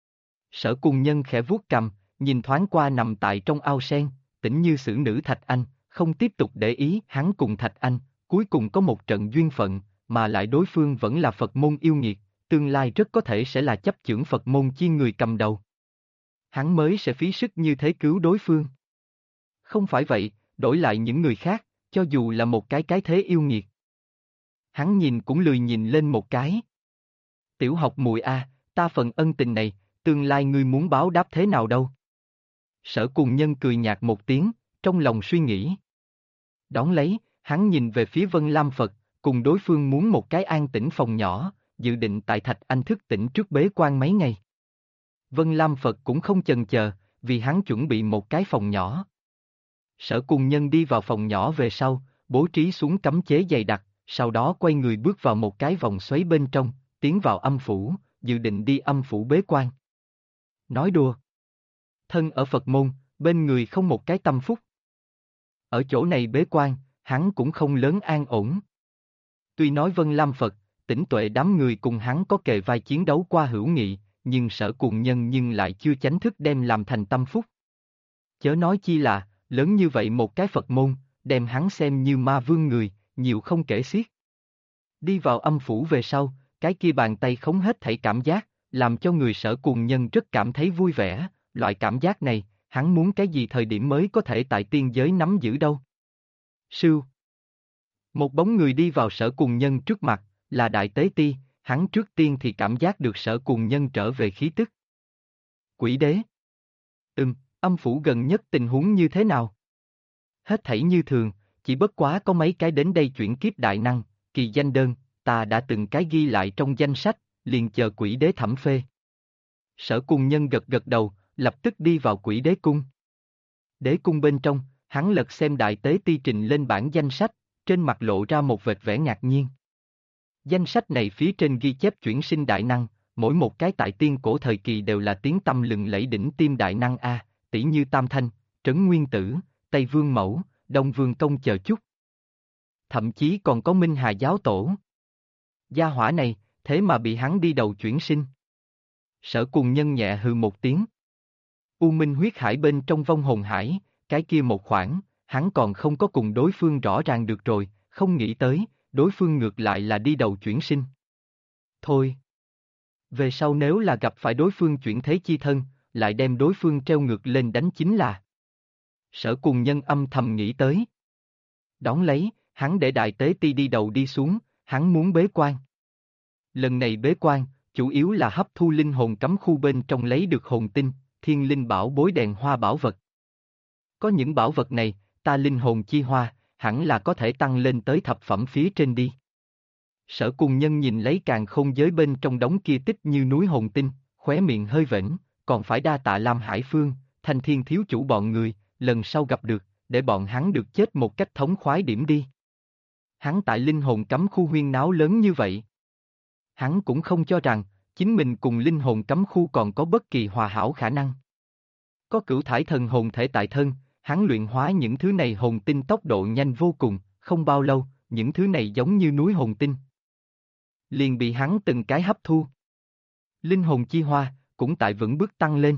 Sở Cuồng Nhân khẽ vuốt cằm, nhìn thoáng qua nằm tại trong ao sen, tĩnh như xử nữ Thạch Anh, không tiếp tục để ý hắn cùng Thạch Anh, cuối cùng có một trận duyên phận, mà lại đối phương vẫn là Phật môn yêu nghiệt, tương lai rất có thể sẽ là chấp chưởng Phật môn chi người cầm đầu. Hắn mới sẽ phí sức như thế cứu đối phương. Không phải vậy, đổi lại những người khác, cho dù là một cái thế yêu nghiệt. Hắn nhìn cũng lười nhìn lên một cái. Tiểu học mùi a, ta phần ân tình này, tương lai ngươi muốn báo đáp thế nào đâu? Sở Cuồng Nhân cười nhạt một tiếng, trong lòng suy nghĩ. Đón lấy, hắn nhìn về phía Vân Lam Phật, cùng đối phương muốn một cái an tĩnh phòng nhỏ, dự định tại Thạch Anh thức tỉnh trước bế quan mấy ngày. Vân Lam Phật cũng không chần chờ, vì hắn chuẩn bị một cái phòng nhỏ. Sở Cuồng Nhân đi vào phòng nhỏ về sau, bố trí xuống cấm chế dày đặc, sau đó quay người bước vào một cái vòng xoáy bên trong, tiến vào âm phủ, dự định đi âm phủ bế quan. Nói đùa. Thân ở Phật môn, bên người không một cái tâm phúc. Ở chỗ này bế quan, hắn cũng không lớn an ổn. Tuy nói Vân Lam Phật, Tỉnh Tuệ đám người cùng hắn có kề vai chiến đấu qua hữu nghị, nhưng Sở Cuồng Nhân nhưng lại chưa chánh thức đem làm thành tâm phúc. Chớ nói chi là, lớn như vậy một cái Phật môn, đem hắn xem như ma vương người, nhiều không kể xiết. Đi vào âm phủ về sau, cái kia bàn tay khống hết thảy cảm giác, làm cho người Sở Cuồng Nhân rất cảm thấy vui vẻ, loại cảm giác này, hắn muốn cái gì thời điểm mới có thể tại tiên giới nắm giữ đâu. Sưu. Một bóng người đi vào Sở Cuồng Nhân trước mặt, là Đại Tế Ti, hắn trước tiên thì cảm giác được Sở Cuồng Nhân trở về khí tức. Quỷ đế. Âm phủ gần nhất tình huống như thế nào? Hết thảy như thường, chỉ bất quá có mấy cái đến đây chuyển kiếp đại năng, kỳ danh đơn, ta đã từng cái ghi lại trong danh sách, liền chờ quỷ đế thẩm phê. Sở Cuồng Nhân gật gật đầu, lập tức đi vào quỷ đế cung. Đế cung bên trong, hắn lật xem Đại Tế Ti trình lên bảng danh sách, trên mặt lộ ra một vệt vẻ ngạc nhiên. Danh sách này phía trên ghi chép chuyển sinh đại năng, mỗi một cái tại tiên cổ thời kỳ đều là tiếng tăm lừng lẫy đỉnh tim đại năng a, tỷ như Tam Thanh, Trấn Nguyên Tử, Tây Vương Mẫu, Đông Vương Công chờ chút. Thậm chí còn có Minh Hà giáo tổ. Gia hỏa này, thế mà bị hắn đi đầu chuyển sinh. Sở Cuồng Nhân nhẹ hừ một tiếng. U Minh huyết hải bên trong vong hồn hải, cái kia một khoảng, hắn còn không có cùng đối phương rõ ràng được rồi, không nghĩ tới, đối phương ngược lại là đi đầu chuyển sinh. Thôi. Về sau nếu là gặp phải đối phương chuyển thế chi thân, lại đem đối phương treo ngược lên đánh chính là. Sở Cuồng Nhân âm thầm nghĩ tới. Đón lấy, hắn để Đại Tế Ti đi đầu đi xuống, hắn muốn bế quan. Lần này bế quan, chủ yếu là hấp thu linh hồn cấm khu bên trong lấy được hồn tinh, thiên linh bảo bối đèn hoa bảo vật. Có những bảo vật này, ta linh hồn chi hoa, hẳn là có thể tăng lên tới thập phẩm phía trên đi. Sở Cuồng Nhân nhìn lấy càn khôn giới bên trong đống kia tích như núi hồn tinh, khóe miệng hơi vểnh, còn phải đa tạ Lam Hải Phương, Thanh Thiên thiếu chủ bọn người, lần sau gặp được, để bọn hắn được chết một cách thống khoái điểm đi. Hắn tại linh hồn cấm khu huyên náo lớn như vậy. Hắn cũng không cho rằng, chính mình cùng linh hồn cấm khu còn có bất kỳ hòa hảo khả năng. Có cửu thải thần hồn thể tại thân, hắn luyện hóa những thứ này hồn tinh tốc độ nhanh vô cùng, không bao lâu, những thứ này giống như núi hồn tinh. Liền bị hắn từng cái hấp thu. Linh hồn chi hoa, cũng tại vững bước tăng lên.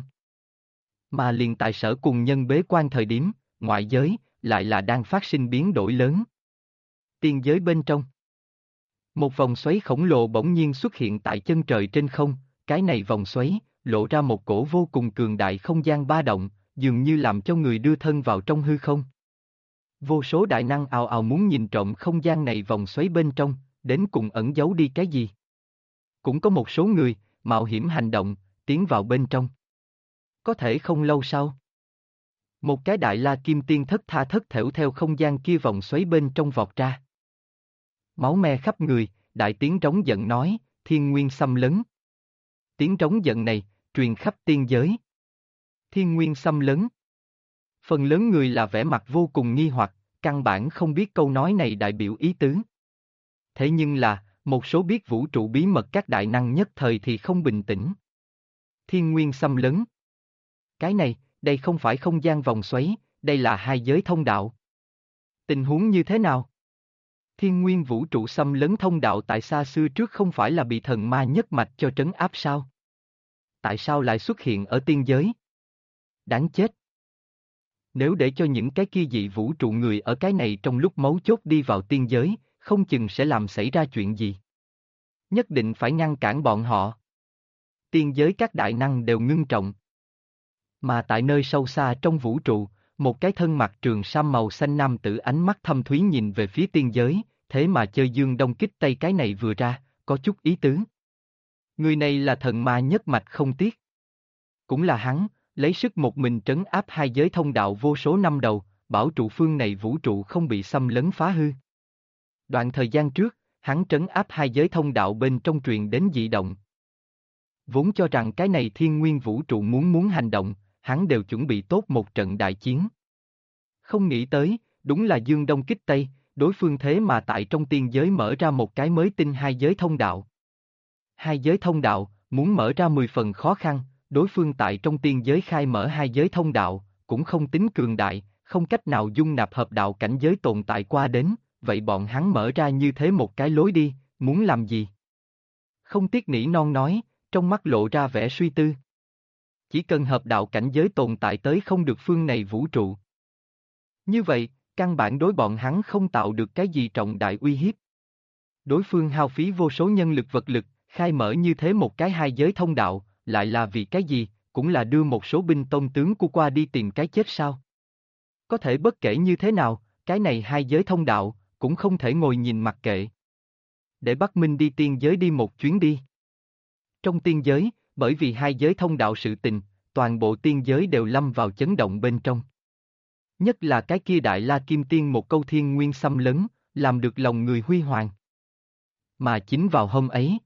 Mà liền tại Sở Cuồng Nhân bế quan thời điểm, ngoại giới, lại là đang phát sinh biến đổi lớn. Tiên giới bên trong. Một vòng xoáy khổng lồ bỗng nhiên xuất hiện tại chân trời trên không, cái này vòng xoáy, lộ ra một cổ vô cùng cường đại không gian ba động, dường như làm cho người đưa thân vào trong hư không. Vô số đại năng ào ào muốn nhìn trộm không gian này vòng xoáy bên trong, đến cùng ẩn giấu đi cái gì. Cũng có một số người, mạo hiểm hành động, tiến vào bên trong. Có thể không lâu sau. Một cái đại la kim tiên thất tha thất thểu theo không gian kia vòng xoáy bên trong vọt ra. Máu me khắp người, đại tiếng trống giận nói, thiên nguyên xâm lấn. Tiếng trống giận này, truyền khắp tiên giới. Thiên nguyên xâm lấn. Phần lớn người là vẻ mặt vô cùng nghi hoặc, căn bản không biết câu nói này đại biểu ý tứ. Thế nhưng là, một số biết vũ trụ bí mật các đại năng nhất thời thì không bình tĩnh. Thiên nguyên xâm lấn. Cái này, đây không phải không gian vòng xoáy, đây là hai giới thông đạo. Tình huống như thế nào? Thiên nguyên vũ trụ xâm lấn thông đạo tại xa xưa trước không phải là bị thần ma nhất mạch cho trấn áp sao? Tại sao lại xuất hiện ở tiên giới? Đáng chết! Nếu để cho những cái kia dị vũ trụ người ở cái này trong lúc mấu chốt đi vào tiên giới, không chừng sẽ làm xảy ra chuyện gì. Nhất định phải ngăn cản bọn họ. Tiên giới các đại năng đều ngưng trọng. Mà tại nơi sâu xa trong vũ trụ, một cái thân mặc trường sam màu xanh nam tử ánh mắt thâm thúy nhìn về phía tiên giới, thế mà chơi dương đông kích tây cái này vừa ra, có chút ý tứ. Người này là thần ma nhất mạch không tiếc. Cũng là hắn, lấy sức một mình trấn áp hai giới thông đạo vô số năm đầu, bảo trụ phương này vũ trụ không bị xâm lấn phá hư. Đoạn thời gian trước, hắn trấn áp hai giới thông đạo bên trong truyền đến dị động. Vốn cho rằng cái này thiên nguyên vũ trụ muốn hành động, hắn đều chuẩn bị tốt một trận đại chiến. Không nghĩ tới, đúng là dương đông kích tây, đối phương thế mà tại trong tiên giới mở ra một cái mới tinh hai giới thông đạo. Hai giới thông đạo, muốn mở ra 10 phần khó khăn, đối phương tại trong tiên giới khai mở hai giới thông đạo, cũng không tính cường đại, không cách nào dung nạp hợp đạo cảnh giới tồn tại qua đến, vậy bọn hắn mở ra như thế một cái lối đi, muốn làm gì? Không tiếc nỉ non nói, trong mắt lộ ra vẻ suy tư. Chỉ cần hợp đạo cảnh giới tồn tại tới không được phương này vũ trụ. Như vậy, căn bản đối bọn hắn không tạo được cái gì trọng đại uy hiếp. Đối phương hao phí vô số nhân lực vật lực, khai mở như thế một cái hai giới thông đạo, lại là vì cái gì, cũng là đưa một số binh tôn tướng của qua đi tìm cái chết sao. Có thể bất kể như thế nào, cái này hai giới thông đạo, cũng không thể ngồi nhìn mặc kệ. Để Bắc Minh đi tiên giới đi một chuyến đi. Trong tiên giới, bởi vì hai giới thông đạo sự tình, toàn bộ tiên giới đều lâm vào chấn động bên trong. Nhất là cái kia đại la kim tiên một câu thiên nguyên xâm lấn, làm được lòng người huy hoàng. Mà chính vào hôm ấy,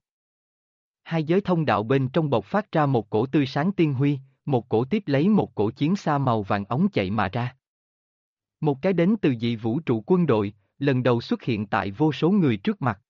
hai giới thông đạo bên trong bộc phát ra một cổ tươi sáng tiên huy, một cổ tiếp lấy một cổ chiến xa màu vàng ống chạy mà ra. Một cái đến từ dị vũ trụ quân đội, lần đầu xuất hiện tại vô số người trước mặt.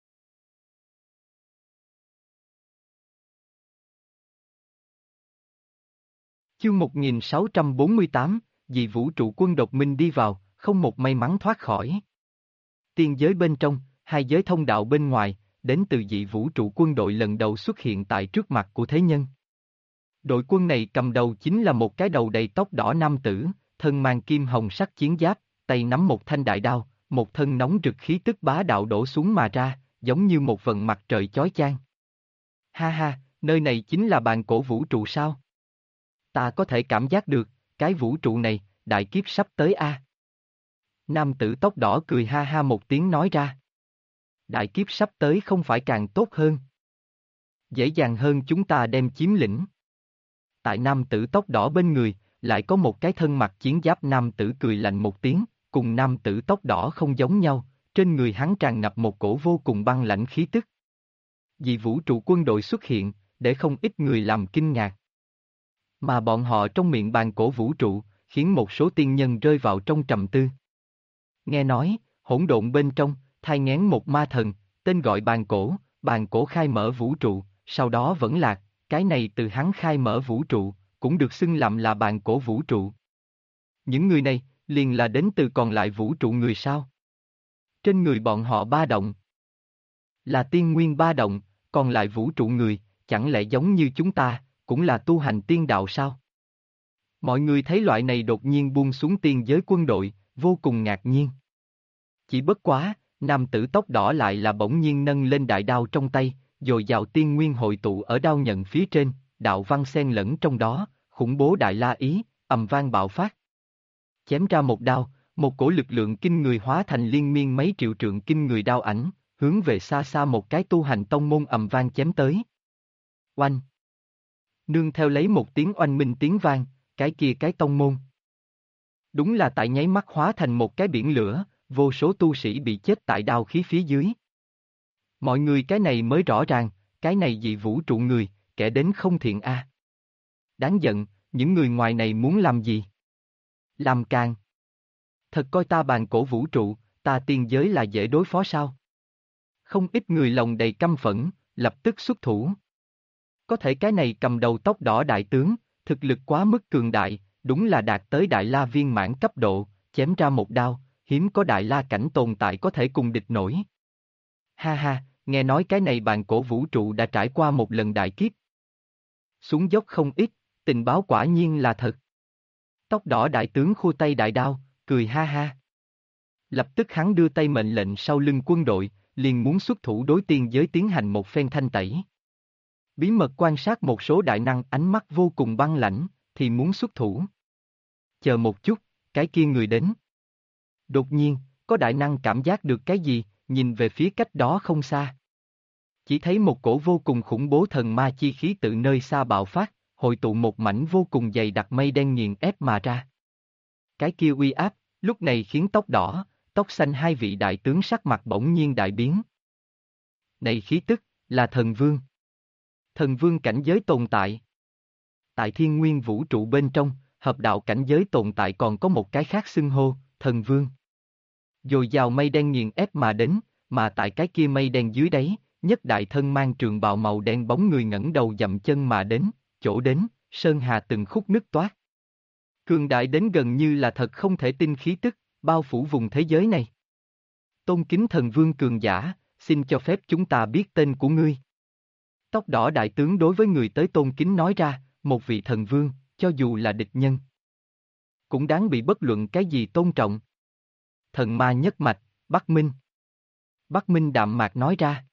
Chương 1648, dị vũ trụ quân đột minh đi vào, không một may mắn thoát khỏi. Tiên giới bên trong, hai giới thông đạo bên ngoài, đến từ dị vũ trụ quân đội lần đầu xuất hiện tại trước mặt của thế nhân. Đội quân này cầm đầu chính là một cái đầu đầy tóc đỏ nam tử, thân mang kim hồng sắc chiến giáp, tay nắm một thanh đại đao, một thân nóng rực khí tức bá đạo đổ xuống mà ra, giống như một vầng mặt trời chói chang. Ha ha, nơi này chính là bàn cổ vũ trụ sao? Ta có thể cảm giác được, cái vũ trụ này, đại kiếp sắp tới a. Nam tử tóc đỏ cười ha ha một tiếng nói ra. Đại kiếp sắp tới không phải càng tốt hơn. Dễ dàng hơn chúng ta đem chiếm lĩnh. Tại nam tử tóc đỏ bên người, lại có một cái thân mặc chiến giáp nam tử cười lạnh một tiếng, cùng nam tử tóc đỏ không giống nhau, trên người hắn tràn ngập một cổ vô cùng băng lãnh khí tức. Vì vũ trụ quân đội xuất hiện, để không ít người làm kinh ngạc. Mà bọn họ trong miệng bàn cổ vũ trụ, khiến một số tiên nhân rơi vào trong trầm tư. Nghe nói, hỗn độn bên trong, thai nghén một ma thần, tên gọi bàn cổ khai mở vũ trụ, sau đó vẫn lạc, cái này từ hắn khai mở vũ trụ, cũng được xưng làm là bàn cổ vũ trụ. Những người này, liền là đến từ còn lại vũ trụ người sao? Trên người bọn họ ba động. Là tiên nguyên ba động, còn lại vũ trụ người, chẳng lẽ giống như chúng ta, cũng là tu hành tiên đạo sao? Mọi người thấy loại này đột nhiên buông xuống tiên giới quân đội, vô cùng ngạc nhiên. Chỉ bất quá, nam tử tóc đỏ lại là bỗng nhiên nâng lên đại đao trong tay, dồi dào tiên nguyên hội tụ ở đao nhận phía trên, đạo văn xen lẫn trong đó, khủng bố đại la ý, ầm vang bạo phát. Chém ra một đao, một cổ lực lượng kinh người hóa thành liên miên mấy triệu trượng kinh người đao ảnh, hướng về xa xa một cái tu hành tông môn ầm vang chém tới. Oanh! Nương theo lấy một tiếng oanh minh tiếng vang, cái tông môn. Đúng là tại nháy mắt hóa thành một cái biển lửa, vô số tu sĩ bị chết tại đao khí phía dưới. Mọi người cái này mới rõ ràng, cái này dị vũ trụ người, kẻ đến không thiện a. Đáng giận, những người ngoài này muốn làm gì? Làm càng. Thật coi ta bàn cổ vũ trụ, ta tiên giới là dễ đối phó sao? Không ít người lòng đầy căm phẫn, lập tức xuất thủ. Có thể cái này cầm đầu tóc đỏ đại tướng, thực lực quá mức cường đại, đúng là đạt tới đại la viên mãn cấp độ, chém ra một đao, hiếm có đại la cảnh tồn tại có thể cùng địch nổi. Ha ha, nghe nói cái này bàn cổ vũ trụ đã trải qua một lần đại kiếp. Xuống dốc không ít, tình báo quả nhiên là thật. Tóc đỏ đại tướng khua tay đại đao, cười ha ha. Lập tức hắn đưa tay mệnh lệnh sau lưng quân đội, liền muốn xuất thủ đối tiên giới tiến hành một phen thanh tẩy. Bí mật quan sát một số đại năng ánh mắt vô cùng băng lãnh, thì muốn xuất thủ. Chờ một chút, cái kia người đến. Đột nhiên, có đại năng cảm giác được cái gì, nhìn về phía cách đó không xa. Chỉ thấy một cổ vô cùng khủng bố thần ma chi khí từ nơi xa bạo phát, hội tụ một mảnh vô cùng dày đặc mây đen nghiền ép mà ra. Cái kia uy áp, lúc này khiến tóc đỏ, tóc xanh hai vị đại tướng sắc mặt bỗng nhiên đại biến. Này khí tức, là thần vương. Thần vương cảnh giới tồn tại. Tại thiên nguyên vũ trụ bên trong, hợp đạo cảnh giới tồn tại còn có một cái khác xưng hô, thần vương. Dồi dào mây đen nghiền ép mà đến, mà tại cái kia mây đen dưới đáy, nhất đại thân mang trường bào màu đen bóng người ngẩng đầu dậm chân mà đến, chỗ đến, sơn hà từng khúc nứt toát. Cường đại đến gần như là thật không thể tin khí tức, bao phủ vùng thế giới này. Tôn kính thần vương cường giả, xin cho phép chúng ta biết tên của ngươi. Tóc đỏ đại tướng đối với người tới tôn kính nói ra, một vị thần vương, cho dù là địch nhân, cũng đáng bị bất luận cái gì tôn trọng. Thần ma nhất mạch, Bắc Minh. Bắc Minh đạm mạc nói ra.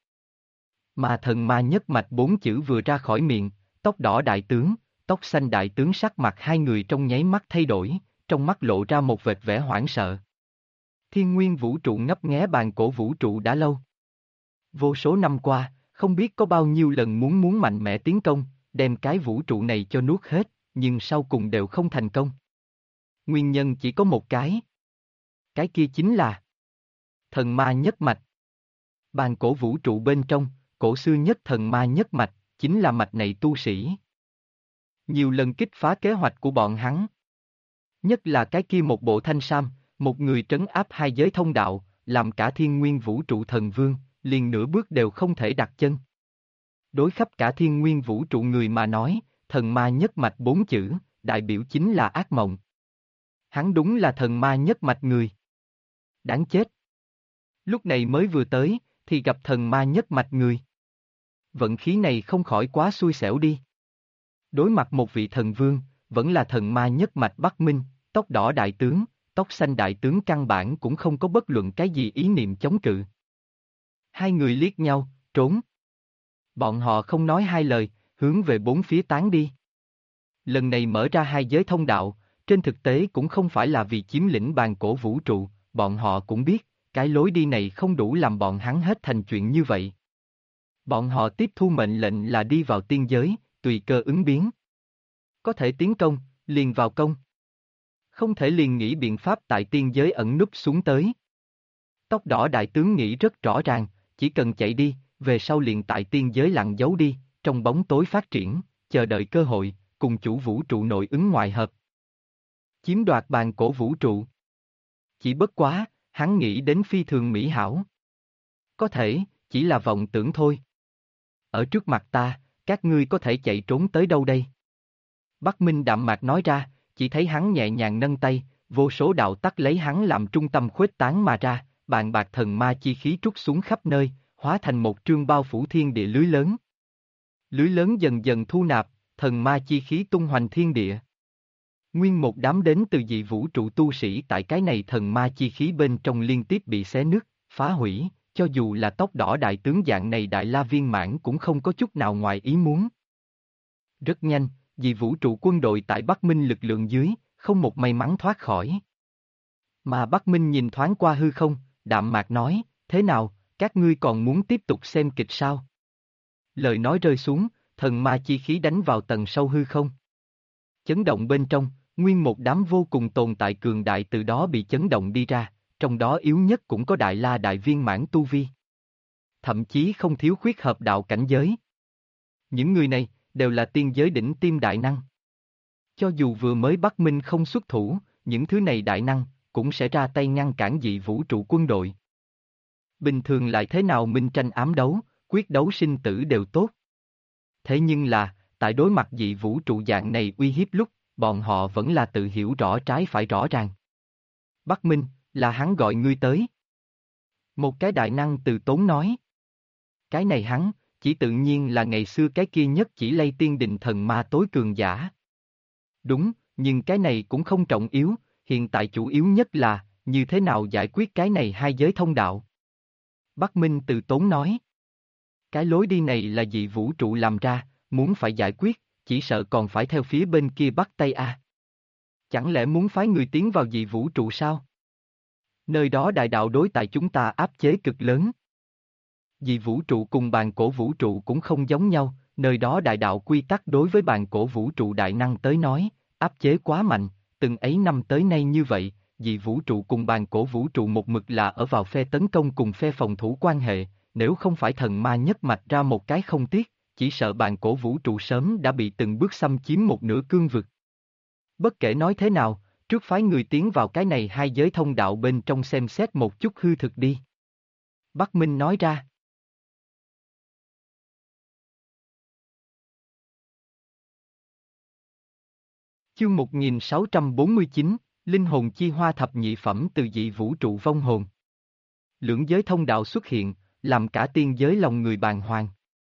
Mà thần ma nhất mạch bốn chữ vừa ra khỏi miệng, tóc đỏ đại tướng, tóc xanh đại tướng sắc mặt hai người trong nháy mắt thay đổi, trong mắt lộ ra một vệt vẻ hoảng sợ. Thiên nguyên vũ trụ ngấp nghé bàn cổ vũ trụ đã lâu. Vô số năm qua, không biết có bao nhiêu lần muốn mạnh mẽ tiến công, đem cái vũ trụ này cho nuốt hết, nhưng sau cùng đều không thành công. Nguyên nhân chỉ có một cái. Cái kia chính là thần ma nhất mạch. Bàn cổ vũ trụ bên trong, cổ xưa nhất thần ma nhất mạch, chính là mạch này tu sĩ. Nhiều lần kích phá kế hoạch của bọn hắn. Nhất là cái kia một bộ thanh sam, một người trấn áp hai giới thông đạo, làm cả thiên nguyên vũ trụ thần vương, liền nửa bước đều không thể đặt chân. Đối khắp cả thiên nguyên vũ trụ người mà nói, thần ma nhất mạch bốn chữ, đại biểu chính là ác mộng. Hắn đúng là thần ma nhất mạch người. Đáng chết. Lúc này mới vừa tới, thì gặp thần ma nhất mạch người. Vận khí này không khỏi quá xui xẻo đi. Đối mặt một vị thần vương, vẫn là thần ma nhất mạch Bắc Minh, tóc đỏ đại tướng, tóc xanh đại tướng căn bản cũng không có bất luận cái gì ý niệm chống cự. Hai người liếc nhau, trốn. Bọn họ không nói hai lời, hướng về bốn phía tán đi. Lần này mở ra hai giới thông đạo, trên thực tế cũng không phải là vì chiếm lĩnh bàn cổ vũ trụ, bọn họ cũng biết, cái lối đi này không đủ làm bọn hắn hết thành chuyện như vậy. Bọn họ tiếp thu mệnh lệnh là đi vào tiên giới, tùy cơ ứng biến. Có thể tiến công, liền vào công. Không thể liền nghĩ biện pháp tại tiên giới ẩn núp xuống tới. Tóc đỏ đại tướng nghĩ rất rõ ràng, chỉ cần chạy đi, về sau liền tại tiên giới lặng giấu đi, trong bóng tối phát triển, chờ đợi cơ hội, cùng chủ vũ trụ nội ứng ngoại hợp. Chiếm đoạt bàn cổ vũ trụ. Chỉ bất quá, hắn nghĩ đến phi thường mỹ hảo. Có thể, chỉ là vọng tưởng thôi. Ở trước mặt ta, các ngươi có thể chạy trốn tới đâu đây? Bắc Minh đạm mạc nói ra, chỉ thấy hắn nhẹ nhàng nâng tay, vô số đạo tắc lấy hắn làm trung tâm khuếch tán mà ra, bàn bạc thần ma chi khí trút xuống khắp nơi, hóa thành một trương bao phủ thiên địa lưới lớn. Lưới lớn dần dần thu nạp, thần ma chi khí tung hoành thiên địa. Nguyên một đám đến từ dị vũ trụ tu sĩ tại cái này thần ma chi khí bên trong liên tiếp bị xé nứt, phá hủy, cho dù là tóc đỏ đại tướng dạng này đại la viên mãn cũng không có chút nào ngoài ý muốn. Rất nhanh, dị vũ trụ quân đội tại Bắc Minh lực lượng dưới, không một may mắn thoát khỏi. Mà Bắc Minh nhìn thoáng qua hư không, đạm mạc nói, thế nào, các ngươi còn muốn tiếp tục xem kịch sao? Lời nói rơi xuống, thần ma chi khí đánh vào tầng sâu hư không. Chấn động bên trong, nguyên một đám vô cùng tồn tại cường đại từ đó bị chấn động đi ra, trong đó yếu nhất cũng có Đại La Đại Viên Mãn tu vi. Thậm chí không thiếu khuyết hợp đạo cảnh giới. Những người này, đều là tiên giới đỉnh tiêm đại năng. Cho dù vừa mới Bắc Minh không xuất thủ, những thứ này đại năng, cũng sẽ ra tay ngăn cản dị vũ trụ quân đội. Bình thường lại thế nào minh tranh ám đấu, quyết đấu sinh tử đều tốt. Thế nhưng là, tại đối mặt dị vũ trụ dạng này uy hiếp lúc, bọn họ vẫn là tự hiểu rõ trái phải rõ ràng. Bắc Minh, là hắn gọi ngươi tới. Một cái đại năng từ tốn nói. Cái này hắn, chỉ tự nhiên là ngày xưa cái kia nhất chỉ lay tiên định thần ma tối cường giả. Đúng, nhưng cái này cũng không trọng yếu, hiện tại chủ yếu nhất là, như thế nào giải quyết cái này hai giới thông đạo. Bắc Minh từ tốn nói. Cái lối đi này là dị vũ trụ làm ra, muốn phải giải quyết, chỉ sợ còn phải theo phía bên kia Bắc Tây A. Chẳng lẽ muốn phái người tiến vào dị vũ trụ sao? Nơi đó đại đạo đối tại chúng ta áp chế cực lớn. Dị vũ trụ cùng bàn cổ vũ trụ cũng không giống nhau, nơi đó đại đạo quy tắc đối với bàn cổ vũ trụ đại năng tới nói, áp chế quá mạnh, từng ấy năm tới nay như vậy, dị vũ trụ cùng bàn cổ vũ trụ một mực là ở vào phe tấn công cùng phe phòng thủ quan hệ, nếu không phải thần ma nhất mạch ra một cái không tiếc, chỉ sợ bàn cổ vũ trụ sớm đã bị từng bước xâm chiếm một nửa cương vực. Bất kể nói thế nào, trước phái người tiến vào cái này hai giới thông đạo bên trong xem xét một chút hư thực đi. Bắc Minh nói ra. Chương 1649, Linh hồn chi hoa thập nhị phẩm từ dị vũ trụ vong hồn. Lưỡng giới thông đạo xuất hiện, làm cả tiên giới lòng người bàng hoàng.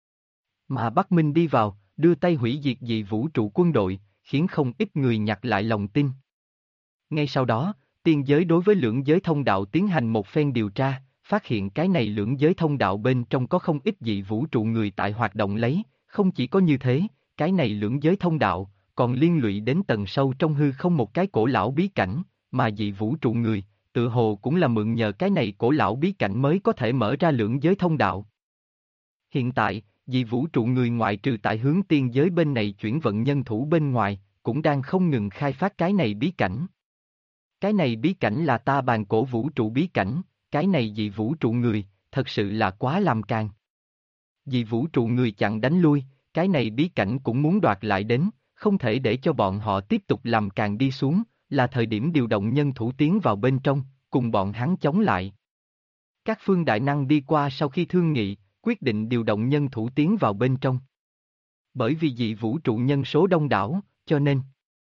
Mà Bắc Minh đi vào, đưa tay hủy diệt dị vũ trụ quân đội, khiến không ít người nhặt lại lòng tin. Ngay sau đó, tiên giới đối với lưỡng giới thông đạo tiến hành một phen điều tra, phát hiện cái này lưỡng giới thông đạo bên trong có không ít dị vũ trụ người tại hoạt động lấy, không chỉ có như thế, cái này lưỡng giới thông đạo, còn liên lụy đến tầng sâu trong hư không một cái cổ lão bí cảnh, mà dị vũ trụ người, tự hồ cũng là mượn nhờ cái này cổ lão bí cảnh mới có thể mở ra lưỡng giới thông đạo. Hiện tại, dị vũ trụ người ngoại trừ tại hướng tiên giới bên này chuyển vận nhân thủ bên ngoài, cũng đang không ngừng khai phát cái này bí cảnh. Cái này bí cảnh là ta bàn cổ vũ trụ bí cảnh, cái này dị vũ trụ người, thật sự là quá làm càng. Dị vũ trụ người chặn đánh lui, cái này bí cảnh cũng muốn đoạt lại đến, không thể để cho bọn họ tiếp tục làm càng đi xuống, là thời điểm điều động nhân thủ tiến vào bên trong, cùng bọn hắn chống lại. Các phương đại năng đi qua sau khi thương nghị, quyết định điều động nhân thủ tiến vào bên trong. Bởi vì dị vũ trụ nhân số đông đảo, cho nên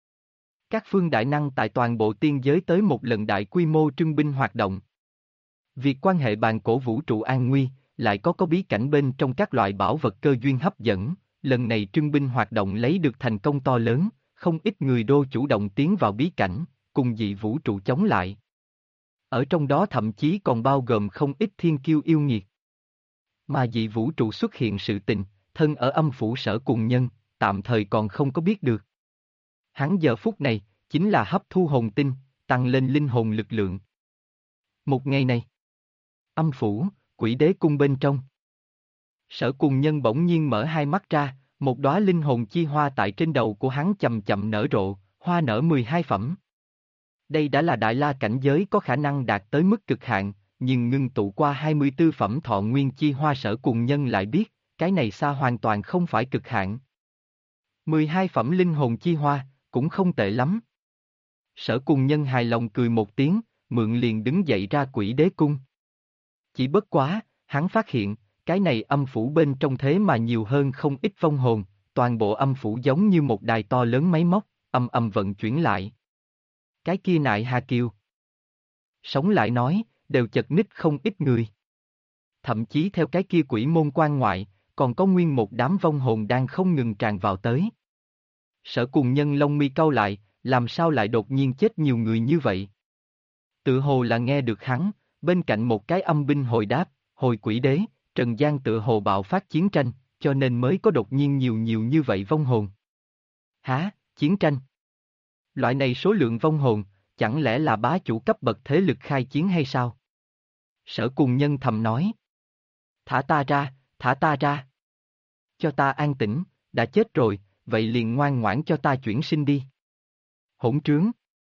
các phương đại năng tại toàn bộ tiên giới tới một lần đại quy mô trưng binh hoạt động. Việc quan hệ bàn cổ vũ trụ an nguy, lại có bí cảnh bên trong các loại bảo vật cơ duyên hấp dẫn, lần này trưng binh hoạt động lấy được thành công to lớn, không ít người đô chủ động tiến vào bí cảnh, cùng dị vũ trụ chống lại. Ở trong đó thậm chí còn bao gồm không ít thiên kiêu yêu nghiệt. Mà dị vũ trụ xuất hiện sự tình, thân ở âm phủ Sở Cùng Nhân, tạm thời còn không có biết được. Hắn giờ phút này, chính là hấp thu hồn tinh, tăng lên linh hồn lực lượng. Một ngày này, âm phủ, Quỷ Đế cung bên trong. Sở Cùng Nhân bỗng nhiên mở hai mắt ra, một đóa linh hồn chi hoa tại trên đầu của hắn chậm chậm nở rộ, hoa nở 12 phẩm. Đây đã là đại la cảnh giới có khả năng đạt tới mức cực hạn, nhưng ngưng tụ qua 24 phẩm thọ nguyên chi hoa Sở Cùng Nhân lại biết, cái này xa hoàn toàn không phải cực hạn. 12 phẩm linh hồn chi hoa, cũng không tệ lắm. Sở Cùng Nhân hài lòng cười một tiếng, mượn liền đứng dậy ra Quỷ Đế cung. Chỉ bất quá, hắn phát hiện, cái này âm phủ bên trong thế mà nhiều hơn không ít vong hồn, toàn bộ âm phủ giống như một đài to lớn máy móc, âm âm vận chuyển lại. Cái kia nại Hà Kiều sống lại nói, đều chật ních không ít người. Thậm chí theo cái kia quỷ môn quan ngoại, còn có nguyên một đám vong hồn đang không ngừng tràn vào tới. Sở Cùng Nhân lông mi cau lại, làm sao lại đột nhiên chết nhiều người như vậy? Tự hồ là nghe được hắn, bên cạnh một cái âm binh hồi đáp, hồi Quỷ Đế, Trần Gian tự hồ bạo phát chiến tranh, cho nên mới có đột nhiên nhiều như vậy vong hồn. Hả, chiến tranh? Loại này số lượng vong hồn, chẳng lẽ là bá chủ cấp bậc thế lực khai chiến hay sao? Sở Cùng Nhân thầm nói. Thả ta ra, thả ta ra. Cho ta an tĩnh, đã chết rồi, vậy liền ngoan ngoãn cho ta chuyển sinh đi. Hỗn trướng.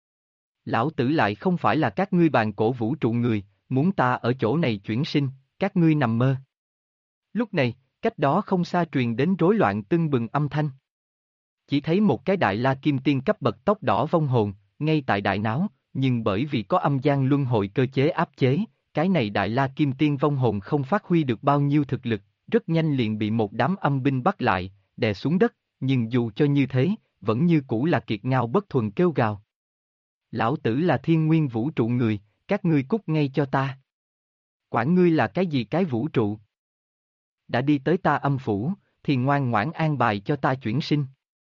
Lão tử lại không phải là các ngươi bàn cổ vũ trụ người, muốn ta ở chỗ này chuyển sinh, các ngươi nằm mơ. Lúc này, cách đó không xa truyền đến rối loạn tưng bừng âm thanh. Chỉ thấy một cái đại la kim tiên cấp bậc tóc đỏ vong hồn, ngay tại đại náo, nhưng bởi vì có âm gian luân hồi cơ chế áp chế, cái này đại la kim tiên vong hồn không phát huy được bao nhiêu thực lực, rất nhanh liền bị một đám âm binh bắt lại, đè xuống đất, nhưng dù cho như thế, vẫn như cũ là kiệt ngao bất thuần kêu gào. Lão tử là thiên nguyên vũ trụ người, các ngươi cút ngay cho ta. Quản ngươi là cái gì cái vũ trụ? Đã đi tới ta âm phủ, thì ngoan ngoãn an bài cho ta chuyển sinh.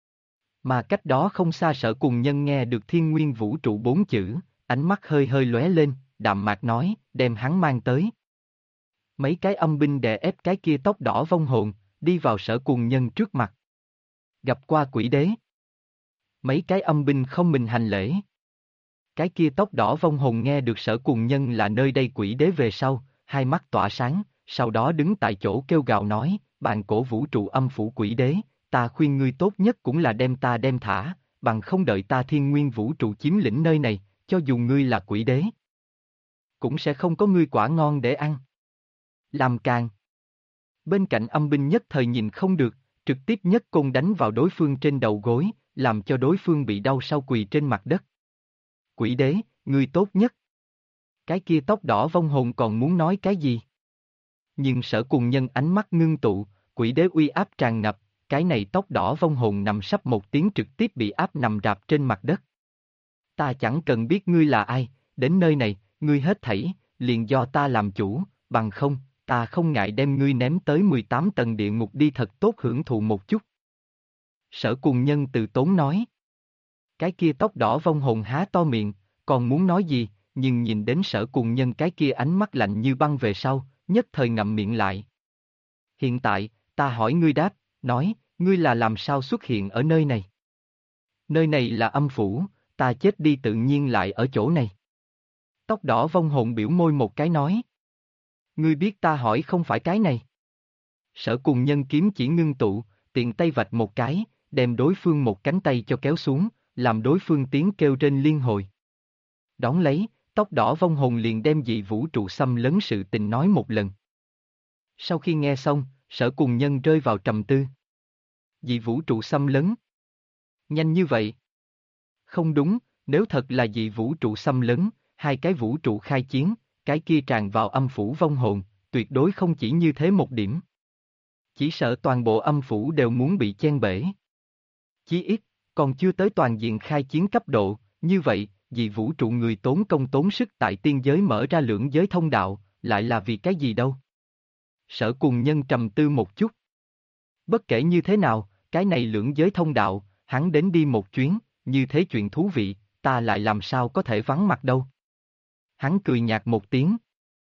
Mà cách đó không xa Sở Cùng Nhân nghe được thiên nguyên vũ trụ 4 chữ, ánh mắt hơi hơi lóe lên, đạm mạc nói, đem hắn mang tới. Mấy cái âm binh đè ép cái kia tóc đỏ vong hồn, đi vào Sở Cùng Nhân trước mặt. Gặp qua quỷ đế. Mấy cái âm binh không mình hành lễ. Cái kia tóc đỏ vong hồn nghe được Sở Cùng Nhân là nơi đây quỷ đế về sau, hai mắt tỏa sáng, sau đó đứng tại chỗ kêu gào nói, bàn cổ vũ trụ âm phủ quỷ đế, ta khuyên ngươi tốt nhất cũng là đem ta đem thả, bằng không đợi ta thiên nguyên vũ trụ chiếm lĩnh nơi này, cho dù ngươi là quỷ đế. Cũng sẽ không có ngươi quả ngon để ăn. Làm càng. Bên cạnh âm binh nhất thời nhìn không được, trực tiếp nhất côn đánh vào đối phương trên đầu gối, làm cho đối phương bị đau sau quỳ trên mặt đất. Quỷ đế, ngươi tốt nhất. Cái kia tóc đỏ vong hồn còn muốn nói cái gì? Nhưng Sở Cùng Nhân ánh mắt ngưng tụ, quỷ đế uy áp tràn ngập, cái này tóc đỏ vong hồn nằm sắp một tiếng trực tiếp bị áp nằm rạp trên mặt đất. Ta chẳng cần biết ngươi là ai, đến nơi này, ngươi hết thảy, liền do ta làm chủ, bằng không, ta không ngại đem ngươi ném tới 18 tầng địa ngục đi thật tốt hưởng thụ một chút. Sở Cùng Nhân từ tốn nói. Cái kia tóc đỏ vong hồn há to miệng, còn muốn nói gì, nhưng nhìn đến Sở Cùng Nhân cái kia ánh mắt lạnh như băng về sau, nhất thời ngậm miệng lại. Hiện tại, ta hỏi ngươi đáp, nói, ngươi là làm sao xuất hiện ở nơi này? Nơi này là âm phủ, ta chết đi tự nhiên lại ở chỗ này. Tóc đỏ vong hồn biểu môi một cái nói. Ngươi biết ta hỏi không phải cái này. Sở Cùng Nhân kiếm chỉ ngưng tụ, tiện tay vạch một cái, đem đối phương một cánh tay cho kéo xuống, làm đối phương tiếng kêu trên liên hồi. Đón lấy, tóc đỏ vong hồn liền đem dị vũ trụ xâm lấn sự tình nói một lần. Sau khi nghe xong, Sở Cùng Nhân rơi vào trầm tư. Dị vũ trụ xâm lấn. Nhanh như vậy. Không đúng, nếu thật là dị vũ trụ xâm lấn, hai cái vũ trụ khai chiến, cái kia tràn vào âm phủ vong hồn, tuyệt đối không chỉ như thế một điểm. Chỉ sợ toàn bộ âm phủ đều muốn bị chen bể. Chí ít, còn chưa tới toàn diện khai chiến cấp độ, như vậy, dị vũ trụ người tốn công tốn sức tại tiên giới mở ra lưỡng giới thông đạo, lại là vì cái gì đâu? Sở Cùng Nhân trầm tư một chút. Bất kể như thế nào, cái này lưỡng giới thông đạo, hắn đến đi một chuyến, như thế chuyện thú vị, ta lại làm sao có thể vắng mặt đâu. Hắn cười nhạt một tiếng.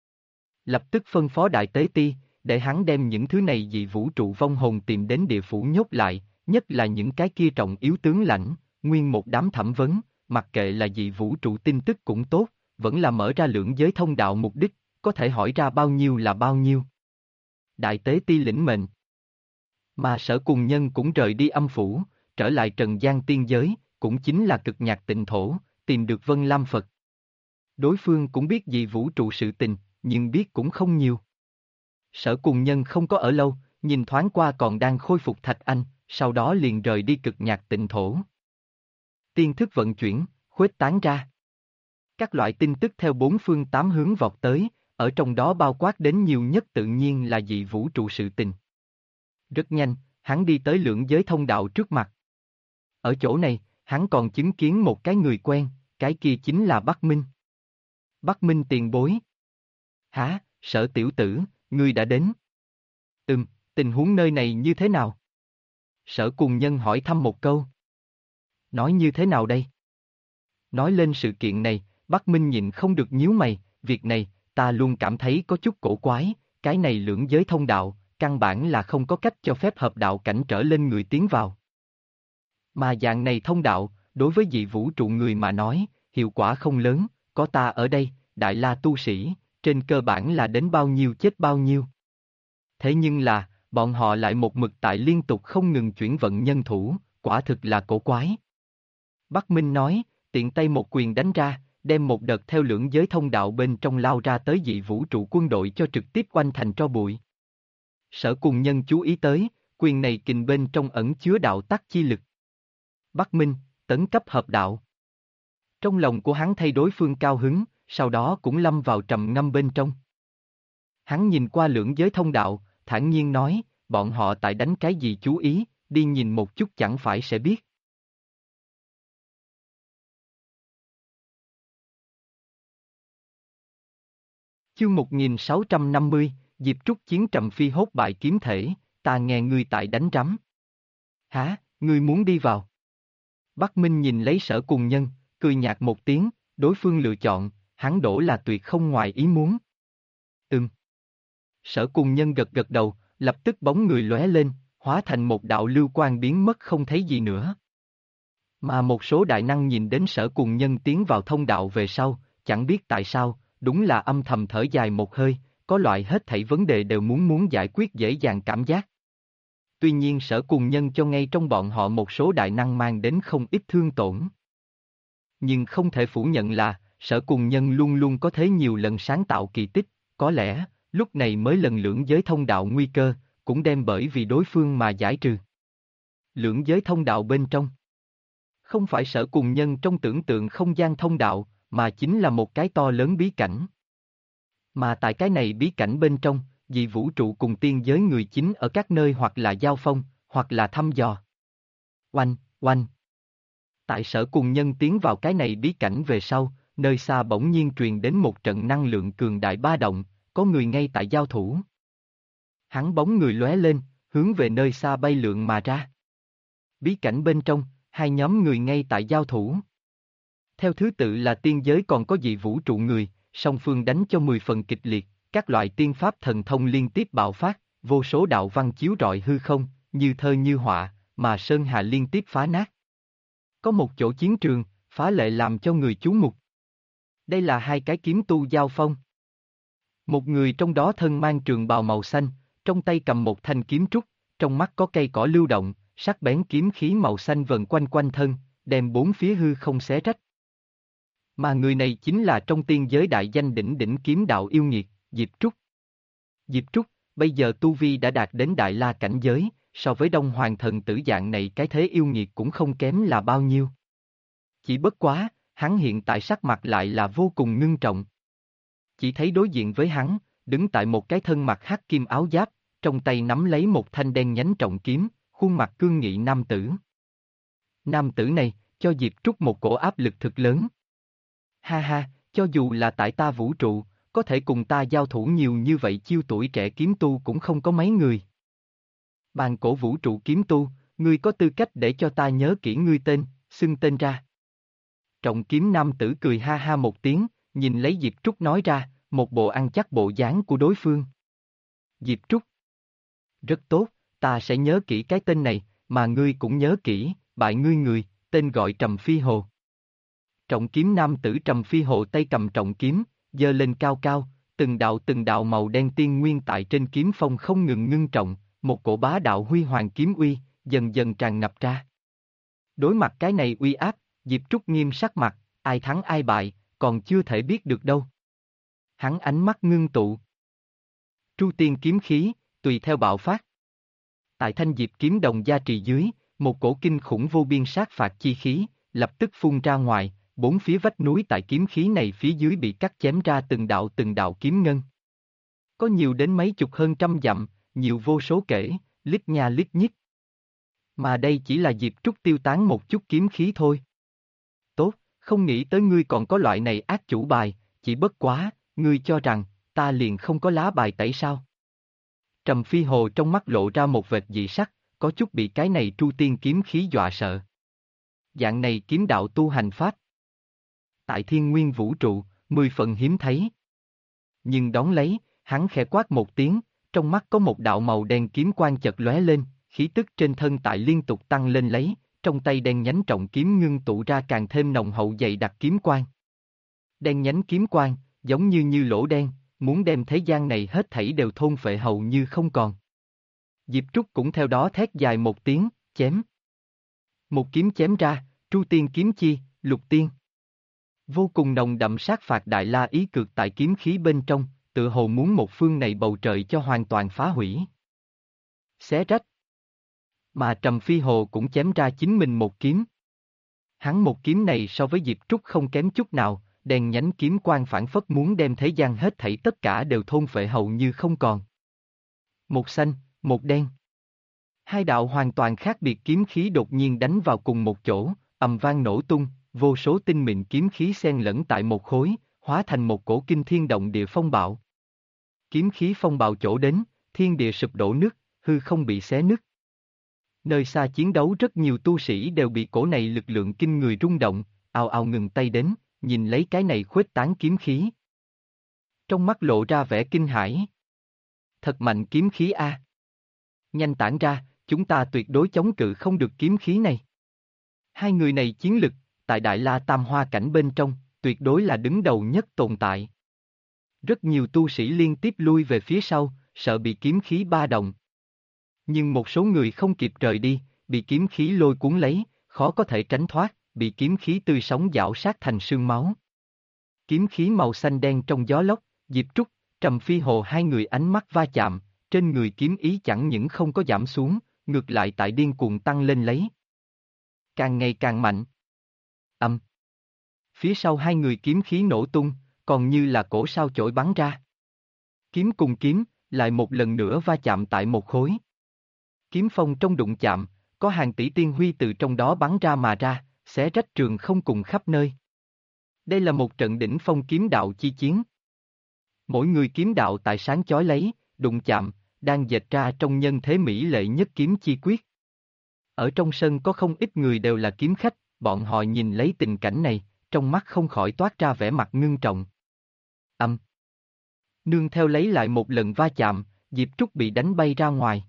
Lập tức phân phó Đại Tế Ti, để hắn đem những thứ này dị vũ trụ vong hồn tìm đến địa phủ nhốt lại, nhất là những cái kia trọng yếu tướng lãnh, nguyên một đám thẩm vấn, mặc kệ là dị vũ trụ tin tức cũng tốt, vẫn là mở ra lưỡng giới thông đạo mục đích, có thể hỏi ra bao nhiêu là bao nhiêu. Đại Tế Ti lĩnh mệnh. Mà Sở Cùng Nhân cũng rời đi âm phủ, trở lại trần gian tiên giới, cũng chính là cực nhạc tịnh thổ, tìm được Vân Lam Phật. Đối phương cũng biết dị vũ trụ sự tình, nhưng biết cũng không nhiều. Sở Cùng Nhân không có ở lâu, nhìn thoáng qua còn đang khôi phục Thạch Anh, sau đó liền rời đi cực nhạc tịnh thổ. Tiên thức vận chuyển, khuếch tán ra. Các loại tin tức theo bốn phương tám hướng vọt tới, ở trong đó bao quát đến nhiều nhất tự nhiên là dị vũ trụ sự tình. Rất nhanh, hắn đi tới lưỡng giới thông đạo trước mặt. Ở chỗ này, hắn còn chứng kiến một cái người quen, cái kia chính là Bắc Minh. Bắc Minh tiền bối. Hả, Sở tiểu tử, ngươi đã đến. Tình huống nơi này như thế nào? Sở Cùng Nhân hỏi thăm một câu. Nói như thế nào đây? Nói lên sự kiện này, Bắc Minh nhịn không được nhíu mày, việc này, ta luôn cảm thấy có chút cổ quái, cái này lưỡng giới thông đạo, căn bản là không có cách cho phép hợp đạo cảnh trở lên người tiến vào. Mà dạng này thông đạo, đối với dị vũ trụ người mà nói, hiệu quả không lớn, có ta ở đây, đại la tu sĩ, trên cơ bản là đến bao nhiêu chết bao nhiêu. Thế nhưng là, bọn họ lại một mực tại liên tục không ngừng chuyển vận nhân thủ, quả thực là cổ quái. Bắc Minh nói, tiện tay một quyền đánh ra, đem một đợt theo lưỡng giới thông đạo bên trong lao ra tới dị vũ trụ quân đội cho trực tiếp oanh thành tro bụi. Sở Cùng Nhân chú ý tới, quyền này kình bên trong ẩn chứa đạo tắc chi lực. Bắc Minh, tấn cấp hợp đạo. Trong lòng của hắn thay đối phương cao hứng, sau đó cũng lâm vào trầm ngâm bên trong. Hắn nhìn qua lưỡng giới thông đạo, thản nhiên nói, bọn họ tại đánh cái gì chú ý, đi nhìn một chút chẳng phải sẽ biết. Chương 1650, Diệp Trúc chiến Trầm Phi hốt bại kiếm thể, ta nghe ngươi tại đánh rắm. Hả, ngươi muốn đi vào? Bắc Minh nhìn lấy Sở Cùng Nhân, cười nhạt một tiếng, đối phương lựa chọn, hắn đổ là tuyệt không ngoài ý muốn. Sở Cùng Nhân gật gật đầu, lập tức bóng người lóe lên, hóa thành một đạo lưu quang biến mất không thấy gì nữa. Mà một số đại năng nhìn đến Sở Cùng Nhân tiến vào thông đạo về sau, chẳng biết tại sao, đúng là âm thầm thở dài một hơi, có loại hết thảy vấn đề đều muốn giải quyết dễ dàng cảm giác. Tuy nhiên Sở Cùng Nhân cho ngay trong bọn họ một số đại năng mang đến không ít thương tổn. Nhưng không thể phủ nhận là, Sở Cùng Nhân luôn luôn có thế nhiều lần sáng tạo kỳ tích, có lẽ, lúc này mới lần lưỡng giới thông đạo nguy cơ, cũng đem bởi vì đối phương mà giải trừ. Lưỡng giới thông đạo bên trong. Không phải Sở Cùng Nhân trong tưởng tượng không gian thông đạo, mà chính là một cái to lớn bí cảnh. Mà tại cái này bí cảnh bên trong, dị vũ trụ cùng tiên giới người chính ở các nơi hoặc là giao phong, hoặc là thăm dò. Oanh, oanh. Tại Sở Cùng Nhân tiến vào cái này bí cảnh về sau, nơi xa bỗng nhiên truyền đến một trận năng lượng cường đại ba động, có người ngay tại giao thủ. Hắn bóng người lóe lên, hướng về nơi xa bay lượn mà ra. Bí cảnh bên trong, hai nhóm người ngay tại giao thủ. Theo thứ tự là tiên giới còn có dị vũ trụ người, song phương đánh cho 10 phần kịch liệt, các loại tiên pháp thần thông liên tiếp bạo phát, vô số đạo văn chiếu rọi hư không, như thơ như họa, mà sơn hà liên tiếp phá nát. Có một chỗ chiến trường, phá lệ làm cho người chú mục. Đây là hai cái kiếm tu giao phong. Một người trong đó thân mang trường bào màu xanh, trong tay cầm một thanh kiếm trúc, trong mắt có cây cỏ lưu động, sắc bén kiếm khí màu xanh vần quanh quanh thân, đem bốn phía hư không xé rách. Mà người này chính là trong tiên giới đại danh đỉnh đỉnh kiếm đạo yêu nghiệt, Diệp Trúc. Diệp Trúc, bây giờ tu vi đã đạt đến đại la cảnh giới, so với Đông Hoàng thần tử dạng này cái thế yêu nghiệt cũng không kém là bao nhiêu. Chỉ bất quá, hắn hiện tại sắc mặt lại là vô cùng ngưng trọng. Chỉ thấy đối diện với hắn, đứng tại một cái thân mặc hắc kim áo giáp, trong tay nắm lấy một thanh đen nhánh trọng kiếm, khuôn mặt cương nghị nam tử. Nam tử này, cho Diệp Trúc một cổ áp lực thực lớn. Ha ha, cho dù là tại ta vũ trụ, có thể cùng ta giao thủ nhiều như vậy chiêu tuổi trẻ kiếm tu cũng không có mấy người. Bàn cổ vũ trụ kiếm tu, ngươi có tư cách để cho ta nhớ kỹ ngươi tên, xưng tên ra. Trọng kiếm nam tử cười ha ha một tiếng, nhìn lấy Diệp Trúc nói ra, một bộ ăn chắc bộ dáng của đối phương. Diệp Trúc. Rất tốt, ta sẽ nhớ kỹ cái tên này, mà ngươi cũng nhớ kỹ, bại ngươi người, tên gọi Trầm Phi Hồ. Trọng kiếm nam tử Trầm Phi Hồ tay cầm trọng kiếm, giơ lên cao cao, từng đạo màu đen tiên nguyên tại trên kiếm phong không ngừng ngưng trọng, một cổ bá đạo huy hoàng kiếm uy, dần dần tràn ngập ra. Đối mặt cái này uy áp, Diệp Trúc nghiêm sắc mặt, ai thắng ai bại, còn chưa thể biết được đâu. Hắn ánh mắt ngưng tụ. Tru tiên kiếm khí, tùy theo bạo phát. Tại thanh diệp kiếm đồng gia trì dưới, một cổ kinh khủng vô biên sát phạt chi khí, lập tức phun ra ngoài, bốn phía vách núi tại kiếm khí này phía dưới bị cắt chém ra từng đạo kiếm ngân. Có nhiều đến mấy chục hơn trăm dặm, nhiều vô số kể, lít nha lít nhít. Mà đây chỉ là Diệp Trúc tiêu tán một chút kiếm khí thôi. Tốt, không nghĩ tới ngươi còn có loại này ác chủ bài, chỉ bất quá, ngươi cho rằng, ta liền không có lá bài tẩy sao? Trầm Phi Hồ trong mắt lộ ra một vệt dị sắc, có chút bị cái này tru tiên kiếm khí dọa sợ. Dạng này kiếm đạo tu hành pháp. Tại thiên nguyên vũ trụ, 10 phần hiếm thấy. Nhưng đón lấy, hắn khẽ quát một tiếng, trong mắt có một đạo màu đen kiếm quang chợt lóe lên, khí tức trên thân tại liên tục tăng lên lấy, trong tay đen nhánh trọng kiếm ngưng tụ ra càng thêm nồng hậu dày đặc kiếm quang. Đen nhánh kiếm quang, giống như lỗ đen, muốn đem thế gian này hết thảy đều thôn phệ hầu như không còn. Diệp Trúc cũng theo đó thét dài một tiếng, chém. Một kiếm chém ra, Tru Tiên kiếm chi, Lục Tiên. Vô cùng nồng đậm sát phạt đại la ý cực tại kiếm khí bên trong, tựa hồ muốn một phương này bầu trời cho hoàn toàn phá hủy. Xé rách. Mà Trầm Phi Hồ cũng chém ra chính mình một kiếm. Hắn một kiếm này so với Diệp Trúc không kém chút nào, đèn nhánh kiếm quang phản phất muốn đem thế gian hết thảy tất cả đều thôn phệ hầu như không còn. Một xanh, một đen. Hai đạo hoàn toàn khác biệt kiếm khí đột nhiên đánh vào cùng một chỗ, ầm vang nổ tung, vô số tinh mịn kiếm khí xen lẫn tại một khối, hóa thành một cổ kinh thiên động địa phong bạo. Kiếm khí phong bạo chỗ đến, thiên địa sụp đổ nứt, hư không bị xé nứt. Nơi xa chiến đấu rất nhiều tu sĩ đều bị cổ này lực lượng kinh người rung động, ào ào ngừng tay đến, nhìn lấy cái này khuếch tán kiếm khí. Trong mắt lộ ra vẻ kinh hãi. Thật mạnh kiếm khí a. Nhanh tản ra, chúng ta tuyệt đối chống cự không được kiếm khí này. Hai người này chiến lực, tại Đại La Tam Hoa cảnh bên trong, tuyệt đối là đứng đầu nhất tồn tại. Rất nhiều tu sĩ liên tiếp lui về phía sau, sợ bị kiếm khí ba động. Nhưng một số người không kịp rời đi, bị kiếm khí lôi cuốn lấy, khó có thể tránh thoát, bị kiếm khí tươi sống giảo sát thành sương máu. Kiếm khí màu xanh đen trong gió lốc, Diệp Trúc, Trầm Phi Hồ hai người ánh mắt va chạm, trên người kiếm ý chẳng những không có giảm xuống, ngược lại tại điên cuồng tăng lên lấy. Càng ngày càng mạnh. Âm. Phía sau hai người kiếm khí nổ tung, còn như là cổ sao chổi bắn ra. Kiếm cùng kiếm, lại một lần nữa va chạm tại một khối. Kiếm phong trong đụng chạm, có hàng tỷ tiên huy từ trong đó bắn ra mà ra, xé rách trường không cùng khắp nơi. Đây là một trận đỉnh phong kiếm đạo chi chiến. Mỗi người kiếm đạo tại sáng chói lấy, đụng chạm, đang dệt ra trong nhân thế mỹ lệ nhất kiếm chi quyết. Ở trong sân có không ít người đều là kiếm khách, bọn họ nhìn lấy tình cảnh này, trong mắt không khỏi toát ra vẻ mặt ngưng trọng. Âm. Nương theo lấy lại một lần va chạm, Diệp Trúc bị đánh bay ra ngoài.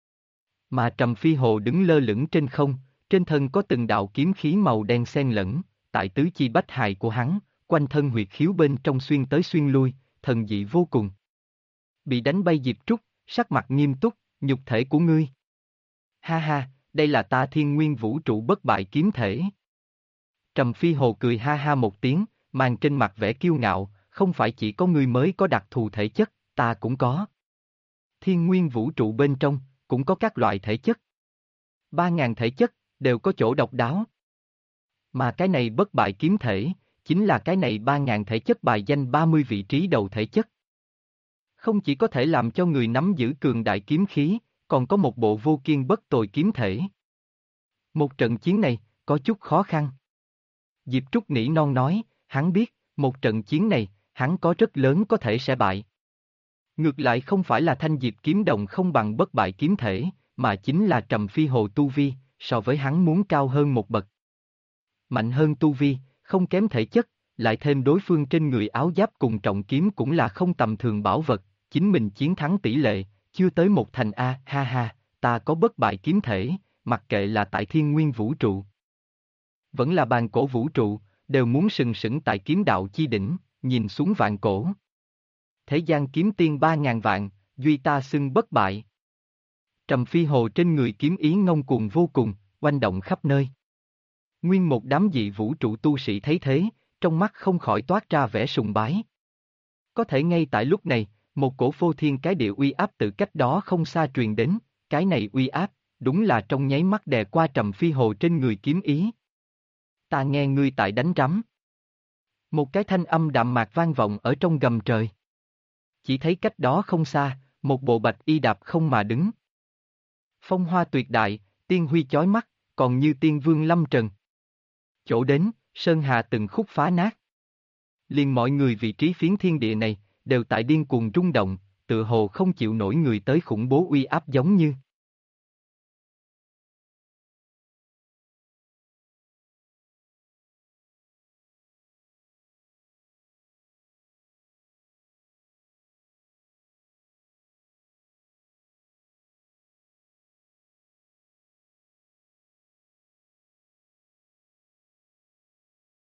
Mà Trầm Phi Hồ đứng lơ lửng trên không, trên thân có từng đạo kiếm khí màu đen xen lẫn, tại tứ chi bách hài của hắn, quanh thân huyệt khiếu bên trong xuyên tới xuyên lui, thần dị vô cùng. Bị đánh bay Diệp Trúc, sắc mặt nghiêm túc, nhục thể của ngươi. Ha ha, đây là ta Thiên Nguyên Vũ Trụ bất bại kiếm thể. Trầm Phi Hồ cười ha ha một tiếng, mang trên mặt vẻ kiêu ngạo, không phải chỉ có ngươi mới có đặc thù thể chất, ta cũng có. Thiên Nguyên Vũ Trụ bên trong, cũng có các loại thể chất. 3.000 thể chất, đều có chỗ độc đáo. Mà cái này bất bại kiếm thể, chính là cái này 3.000 thể chất bài danh 30 vị trí đầu thể chất. Không chỉ có thể làm cho người nắm giữ cường đại kiếm khí, còn có một bộ vô kiên bất tồi kiếm thể. Một trận chiến này, có chút khó khăn. Diệp Trúc nỉ non nói, hắn biết, một trận chiến này, hắn có rất lớn có thể sẽ bại. Ngược lại không phải là Thanh Diệp kiếm đồng không bằng bất bại kiếm thể, mà chính là Trầm Phi Hồ tu vi, so với hắn muốn cao hơn một bậc. Mạnh hơn tu vi, không kém thể chất, lại thêm đối phương trên người áo giáp cùng trọng kiếm cũng là không tầm thường bảo vật, chính mình chiến thắng tỷ lệ, chưa tới một thành a, ha ha, ta có bất bại kiếm thể, mặc kệ là tại Thiên Nguyên Vũ Trụ. Vẫn là bàn cổ vũ trụ, đều muốn sừng sững tại kiếm đạo chi đỉnh, nhìn xuống vạn cổ. Thế gian kiếm tiên 3.000 vạn, duy ta xưng bất bại. Trầm Phi Hồ trên người kiếm ý ngông cuồng vô cùng, oanh động khắp nơi. Nguyên một đám dị vũ trụ tu sĩ thấy thế, trong mắt không khỏi toát ra vẻ sùng bái. Có thể ngay tại lúc này, một cổ phô thiên cái địa uy áp từ cách đó không xa truyền đến, cái này uy áp, đúng là trong nháy mắt đè qua Trầm Phi Hồ trên người kiếm ý. Ta nghe ngươi tại đánh rắm. Một cái thanh âm đạm mạc vang vọng ở trong gầm trời. Chỉ thấy cách đó không xa, một bộ bạch y đạp không mà đứng. Phong hoa tuyệt đại, tiên huy chói mắt, còn như tiên vương lâm trần. Chỗ đến, sơn hà từng khúc phá nát. Liền mọi người vị trí phiến thiên địa này, đều tại điên cuồng rung động, tựa hồ không chịu nổi người tới khủng bố uy áp giống như.